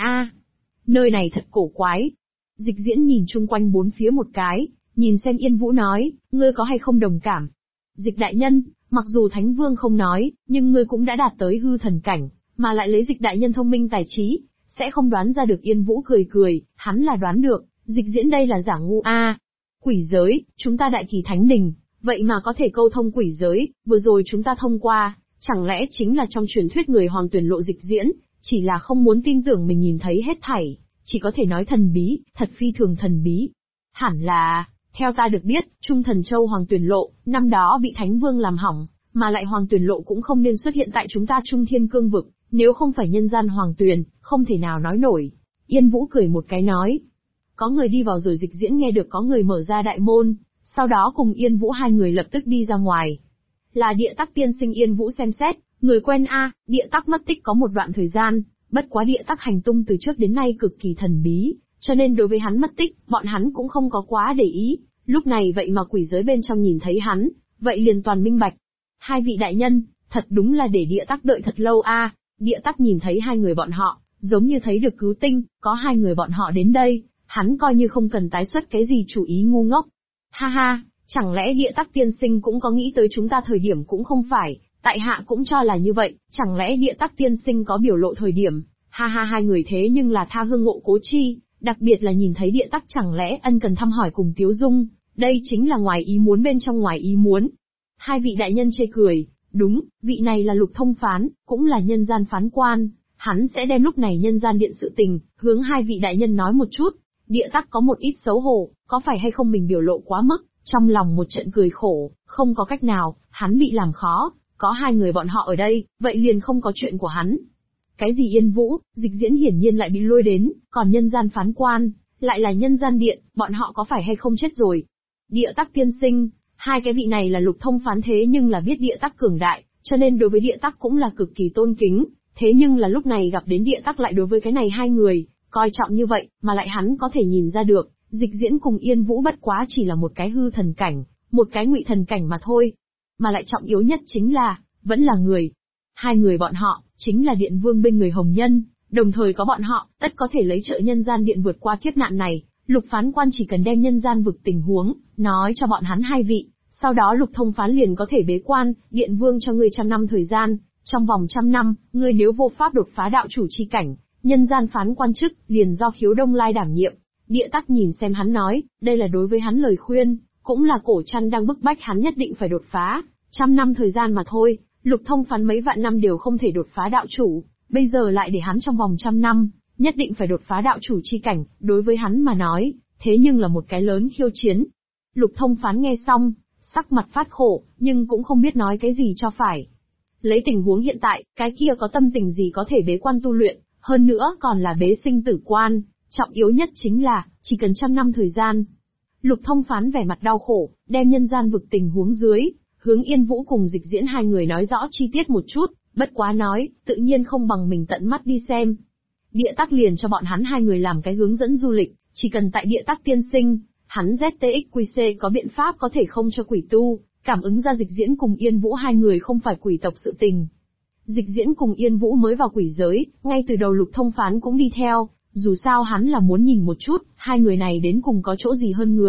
Nơi này thật cổ quái. Dịch Diễn nhìn chung quanh bốn phía một cái, nhìn xem Yên Vũ nói, ngươi có hay không đồng cảm? Dịch đại nhân, mặc dù Thánh Vương không nói, nhưng ngươi cũng đã đạt tới hư thần cảnh, mà lại lấy Dịch đại nhân thông minh tài trí, sẽ không đoán ra được. Yên Vũ cười cười, hắn là đoán được, Dịch Diễn đây là giả ngu Quỷ giới, chúng ta Đại Kỳ Thánh Đình, vậy mà có thể câu thông quỷ giới, vừa rồi chúng ta thông qua, chẳng lẽ chính là trong truyền thuyết người Hoàng tuyển lộ Dịch Diễn, chỉ là không muốn tin tưởng mình nhìn thấy hết thảy, chỉ có thể nói thần bí, thật phi thường thần bí. Hẳn là, theo ta được biết, Trung Thần Châu Hoàng tuyển lộ, năm đó bị Thánh Vương làm hỏng, mà lại Hoàng tuyển lộ cũng không nên xuất hiện tại chúng ta Trung Thiên Cương vực, nếu không phải nhân gian Hoàng tuyển, không thể nào nói nổi. Yên Vũ cười một cái nói. Có người đi vào rồi. Dịch Diễn nghe được có người mở ra đại môn, sau đó cùng Yên Vũ hai người lập tức đi ra ngoài. Là Địa Tắc tiên sinh. Yên Vũ xem xét, người quen Địa Tắc mất tích có một đoạn thời gian, bất quá Địa Tắc hành tung từ trước đến nay cực kỳ thần bí, cho nên đối với hắn mất tích, bọn hắn cũng không có quá để ý, lúc này vậy mà quỷ giới bên trong nhìn thấy hắn, vậy liền toàn minh bạch. Hai vị đại nhân, thật đúng là để Địa Tắc đợi thật lâu Địa Tắc nhìn thấy hai người bọn họ, giống như thấy được cứu tinh, có hai người bọn họ đến đây, hắn coi như không cần tái xuất cái gì chủ ý ngu ngốc. Ha ha, chẳng lẽ Địa Tắc tiên sinh cũng có nghĩ tới chúng ta? Thời điểm cũng không phải, tại hạ cũng cho là như vậy, chẳng lẽ Địa Tắc tiên sinh có biểu lộ thời điểm? Ha ha, hai người thế nhưng là tha hương ngộ cố chi, đặc biệt là nhìn thấy Địa Tắc chẳng lẽ ân cần thăm hỏi cùng tiếu dung, đây chính là ngoài ý muốn bên trong ngoài ý muốn. Hai vị đại nhân chê cười, đúng, vị này là Lục Thông Phán, cũng là nhân gian phán quan, hắn sẽ đem lúc này nhân gian điện sự tình, hướng hai vị đại nhân nói một chút. Địa Tắc có một ít xấu hổ, có phải hay không mình biểu lộ quá mức, trong lòng một trận cười khổ, không có cách nào, hắn bị làm khó, có hai người bọn họ ở đây, vậy liền không có chuyện của hắn. Cái gì Yên Vũ? Dịch Diễn hiển nhiên lại bị lôi đến, còn nhân gian phán quan, lại là nhân gian điện, bọn họ có phải hay không chết rồi? Địa Tắc tiên sinh, hai cái vị này là Lục Thông Phán, thế nhưng là biết Địa Tắc cường đại, cho nên đối với Địa Tắc cũng là cực kỳ tôn kính, thế nhưng là lúc này gặp đến Địa Tắc lại đối với cái này hai người, coi trọng như vậy, mà lại hắn có thể nhìn ra được, Dịch Diễn cùng Yên Vũ bất quá chỉ là một cái hư thần cảnh, một cái ngụy thần cảnh mà thôi. Mà lại trọng yếu nhất chính là, vẫn là người. Hai người bọn họ, chính là Điện Vương bên người Hồng Nhân, đồng thời có bọn họ, tất có thể lấy trợ nhân gian điện vượt qua kiếp nạn này. Lục Phán quan chỉ cần đem nhân gian vực tình huống, nói cho bọn hắn hai vị, sau đó Lục Thông Phán liền có thể bế quan, Điện Vương cho ngươi 100 năm thời gian, trong vòng 100 năm, ngươi nếu vô pháp đột phá đạo chủ chi cảnh, nhân gian phán quan chức, liền do Khiếu Đông Lai đảm nhiệm. Địa Tắc nhìn xem hắn nói, đây là đối với hắn lời khuyên, cũng là Cổ Trăn đang bức bách hắn nhất định phải đột phá, 100 năm thời gian mà thôi, Lục Thông Phán mấy vạn năm đều không thể đột phá đạo chủ, bây giờ lại để hắn trong vòng 100 năm, nhất định phải đột phá đạo chủ chi cảnh, đối với hắn mà nói, thế nhưng là một cái lớn khiêu chiến. Lục Thông Phán nghe xong, sắc mặt phát khổ, nhưng cũng không biết nói cái gì cho phải. Lấy tình huống hiện tại, cái kia có tâm tình gì có thể bế quan tu luyện, hơn nữa còn là bế sinh tử quan, trọng yếu nhất chính là, chỉ cần 100 năm thời gian. Lục Thông Phán vẻ mặt đau khổ, đem nhân gian vực tình huống dưới, hướng Yên Vũ cùng Dịch Diễn hai người nói rõ chi tiết một chút, bất quá nói, tự nhiên không bằng mình tận mắt đi xem. Địa Tắc liền cho bọn hắn hai người làm cái hướng dẫn du lịch, chỉ cần tại Địa Tắc tiên sinh, hắn ZTXQC có biện pháp có thể không cho quỷ tu, cảm ứng ra Dịch Diễn cùng Yên Vũ hai người không phải quỷ tộc sự tình. Dịch Diễn cùng Yên Vũ mới vào quỷ giới, ngay từ đầu Lục Thông Phán cũng đi theo, dù sao hắn là muốn nhìn một chút, hai người này đến cùng có chỗ gì hơn người,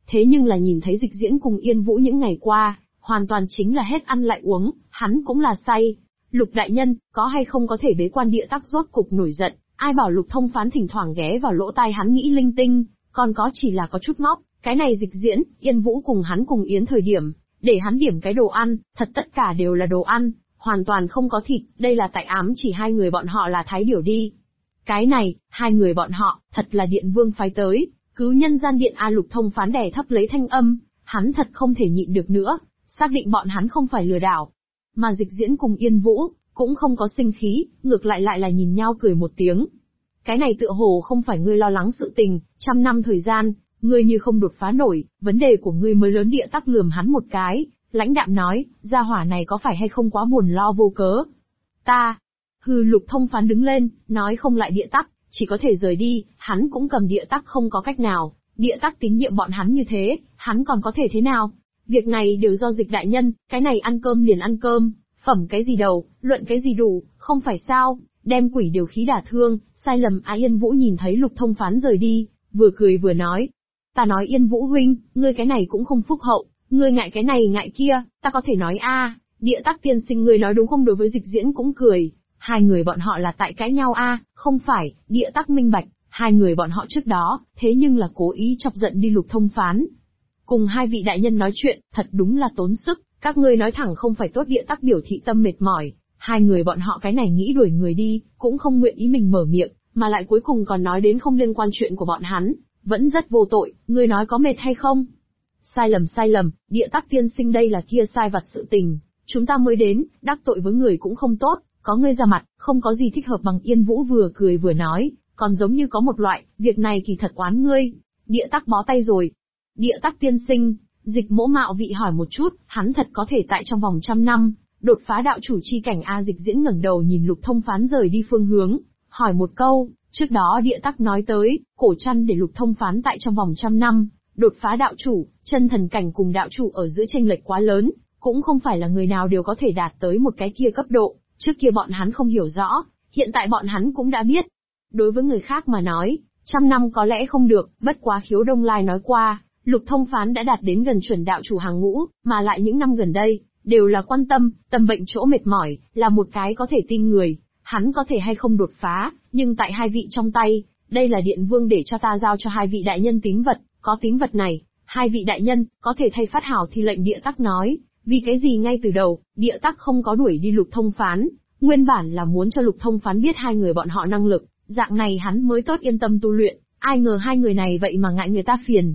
thế nhưng là nhìn thấy Dịch Diễn cùng Yên Vũ những ngày qua, hoàn toàn chính là hết ăn lại uống, hắn cũng là say. Lục đại nhân, có hay không có thể bế quan địa tắc rốt cục nổi giận, ai bảo Lục Thông Phán thỉnh thoảng ghé vào lỗ tai hắn nghĩ linh tinh, còn có chỉ là có chút móc, cái này Dịch Diễn, Yên Vũ cùng hắn cùng yến thời điểm, để hắn điểm cái đồ ăn, thật tất cả đều là đồ ăn, hoàn toàn không có thịt, đây là tại ám chỉ hai người bọn họ là thái điểu đi. Cái này, hai người bọn họ, thật là Điện Vương phái tới, cứu nhân gian điện A. Lục Thông Phán đè thấp lấy thanh âm, hắn thật không thể nhịn được nữa, xác định bọn hắn không phải lừa đảo. Mà Dịch Diễn cùng Yên Vũ, cũng không có sinh khí, ngược lại lại là nhìn nhau cười một tiếng. Cái này tựa hồ không phải ngươi lo lắng sự tình, 100 năm thời gian, ngươi như không đột phá nổi, vấn đề của ngươi mới lớn. Địa tắc lườm hắn một cái, lãnh đạm nói, gia hỏa này có phải hay không quá buồn lo vô cớ. Ta, Lục Thông Phán đứng lên, nói không lại địa tắc, chỉ có thể rời đi, hắn cũng cầm địa tắc không có cách nào, địa tắc tín nhiệm bọn hắn như thế, hắn còn có thể thế nào? Việc này đều do Dịch đại nhân, cái này ăn cơm liền ăn cơm, phẩm cái gì đầu, luận cái gì đủ, không phải sao, đem quỷ điều khí đả thương, sai lầm. Yên Vũ nhìn thấy Lục Thông Phán rời đi, vừa cười vừa nói. Ta nói Yên Vũ huynh, ngươi cái này cũng không phúc hậu, ngươi ngại cái này ngại kia, ta có thể nói địa tắc tiên sinh ngươi nói đúng không? Đối với Dịch Diễn cũng cười, hai người bọn họ là tại cãi nhau không phải, địa tắc minh bạch, hai người bọn họ trước đó, thế nhưng là cố ý chọc giận đi Lục Thông Phán. Cùng hai vị đại nhân nói chuyện, thật đúng là tốn sức, các ngươi nói thẳng không phải tốt. Địa tắc biểu thị tâm mệt mỏi, hai người bọn họ cái này nghĩ đuổi người đi, cũng không nguyện ý mình mở miệng, mà lại cuối cùng còn nói đến không liên quan chuyện của bọn hắn, vẫn rất vô tội, ngươi nói có mệt hay không? Sai lầm, địa tắc tiên sinh đây là kia sai vặt sự tình, chúng ta mới đến, đắc tội với người cũng không tốt, có ngươi ra mặt, không có gì thích hợp bằng. Yên Vũ vừa cười vừa nói, còn giống như có một loại, việc này kỳ thật oán ngươi. Địa tắc bó tay rồi. Địa tắc tiên sinh, Dịch Mỗ mạo vị hỏi một chút, hắn thật có thể tại trong vòng 100 năm, đột phá đạo chủ chi cảnh Dịch Diễn ngẩng đầu nhìn Lục Thông Phán rời đi phương hướng, hỏi một câu, trước đó địa tắc nói tới, cổ chăn để Lục Thông Phán tại trong vòng 100 năm, đột phá đạo chủ, chân thần cảnh cùng đạo chủ ở giữa chênh lệch quá lớn, cũng không phải là người nào đều có thể đạt tới một cái kia cấp độ, trước kia bọn hắn không hiểu rõ, hiện tại bọn hắn cũng đã biết. Đối với người khác mà nói, 100 năm có lẽ không được, bất quá Khiếu Đông Lai nói qua, Lục Thông Phán đã đạt đến gần chuẩn đạo chủ hàng ngũ, mà lại những năm gần đây, đều là quan tâm, tâm bệnh chỗ mệt mỏi, là một cái có thể tin người, hắn có thể hay không đột phá, nhưng tại hai vị trong tay, đây là Điện Vương để cho ta giao cho hai vị đại nhân tín vật, có tín vật này, hai vị đại nhân, có thể thay phát hảo thì lệnh. Địa tắc nói, vì cái gì ngay từ đầu, địa tắc không có đuổi đi Lục Thông Phán, nguyên bản là muốn cho Lục Thông Phán biết hai người bọn họ năng lực, dạng này hắn mới tốt yên tâm tu luyện, ai ngờ hai người này vậy mà ngại người ta phiền.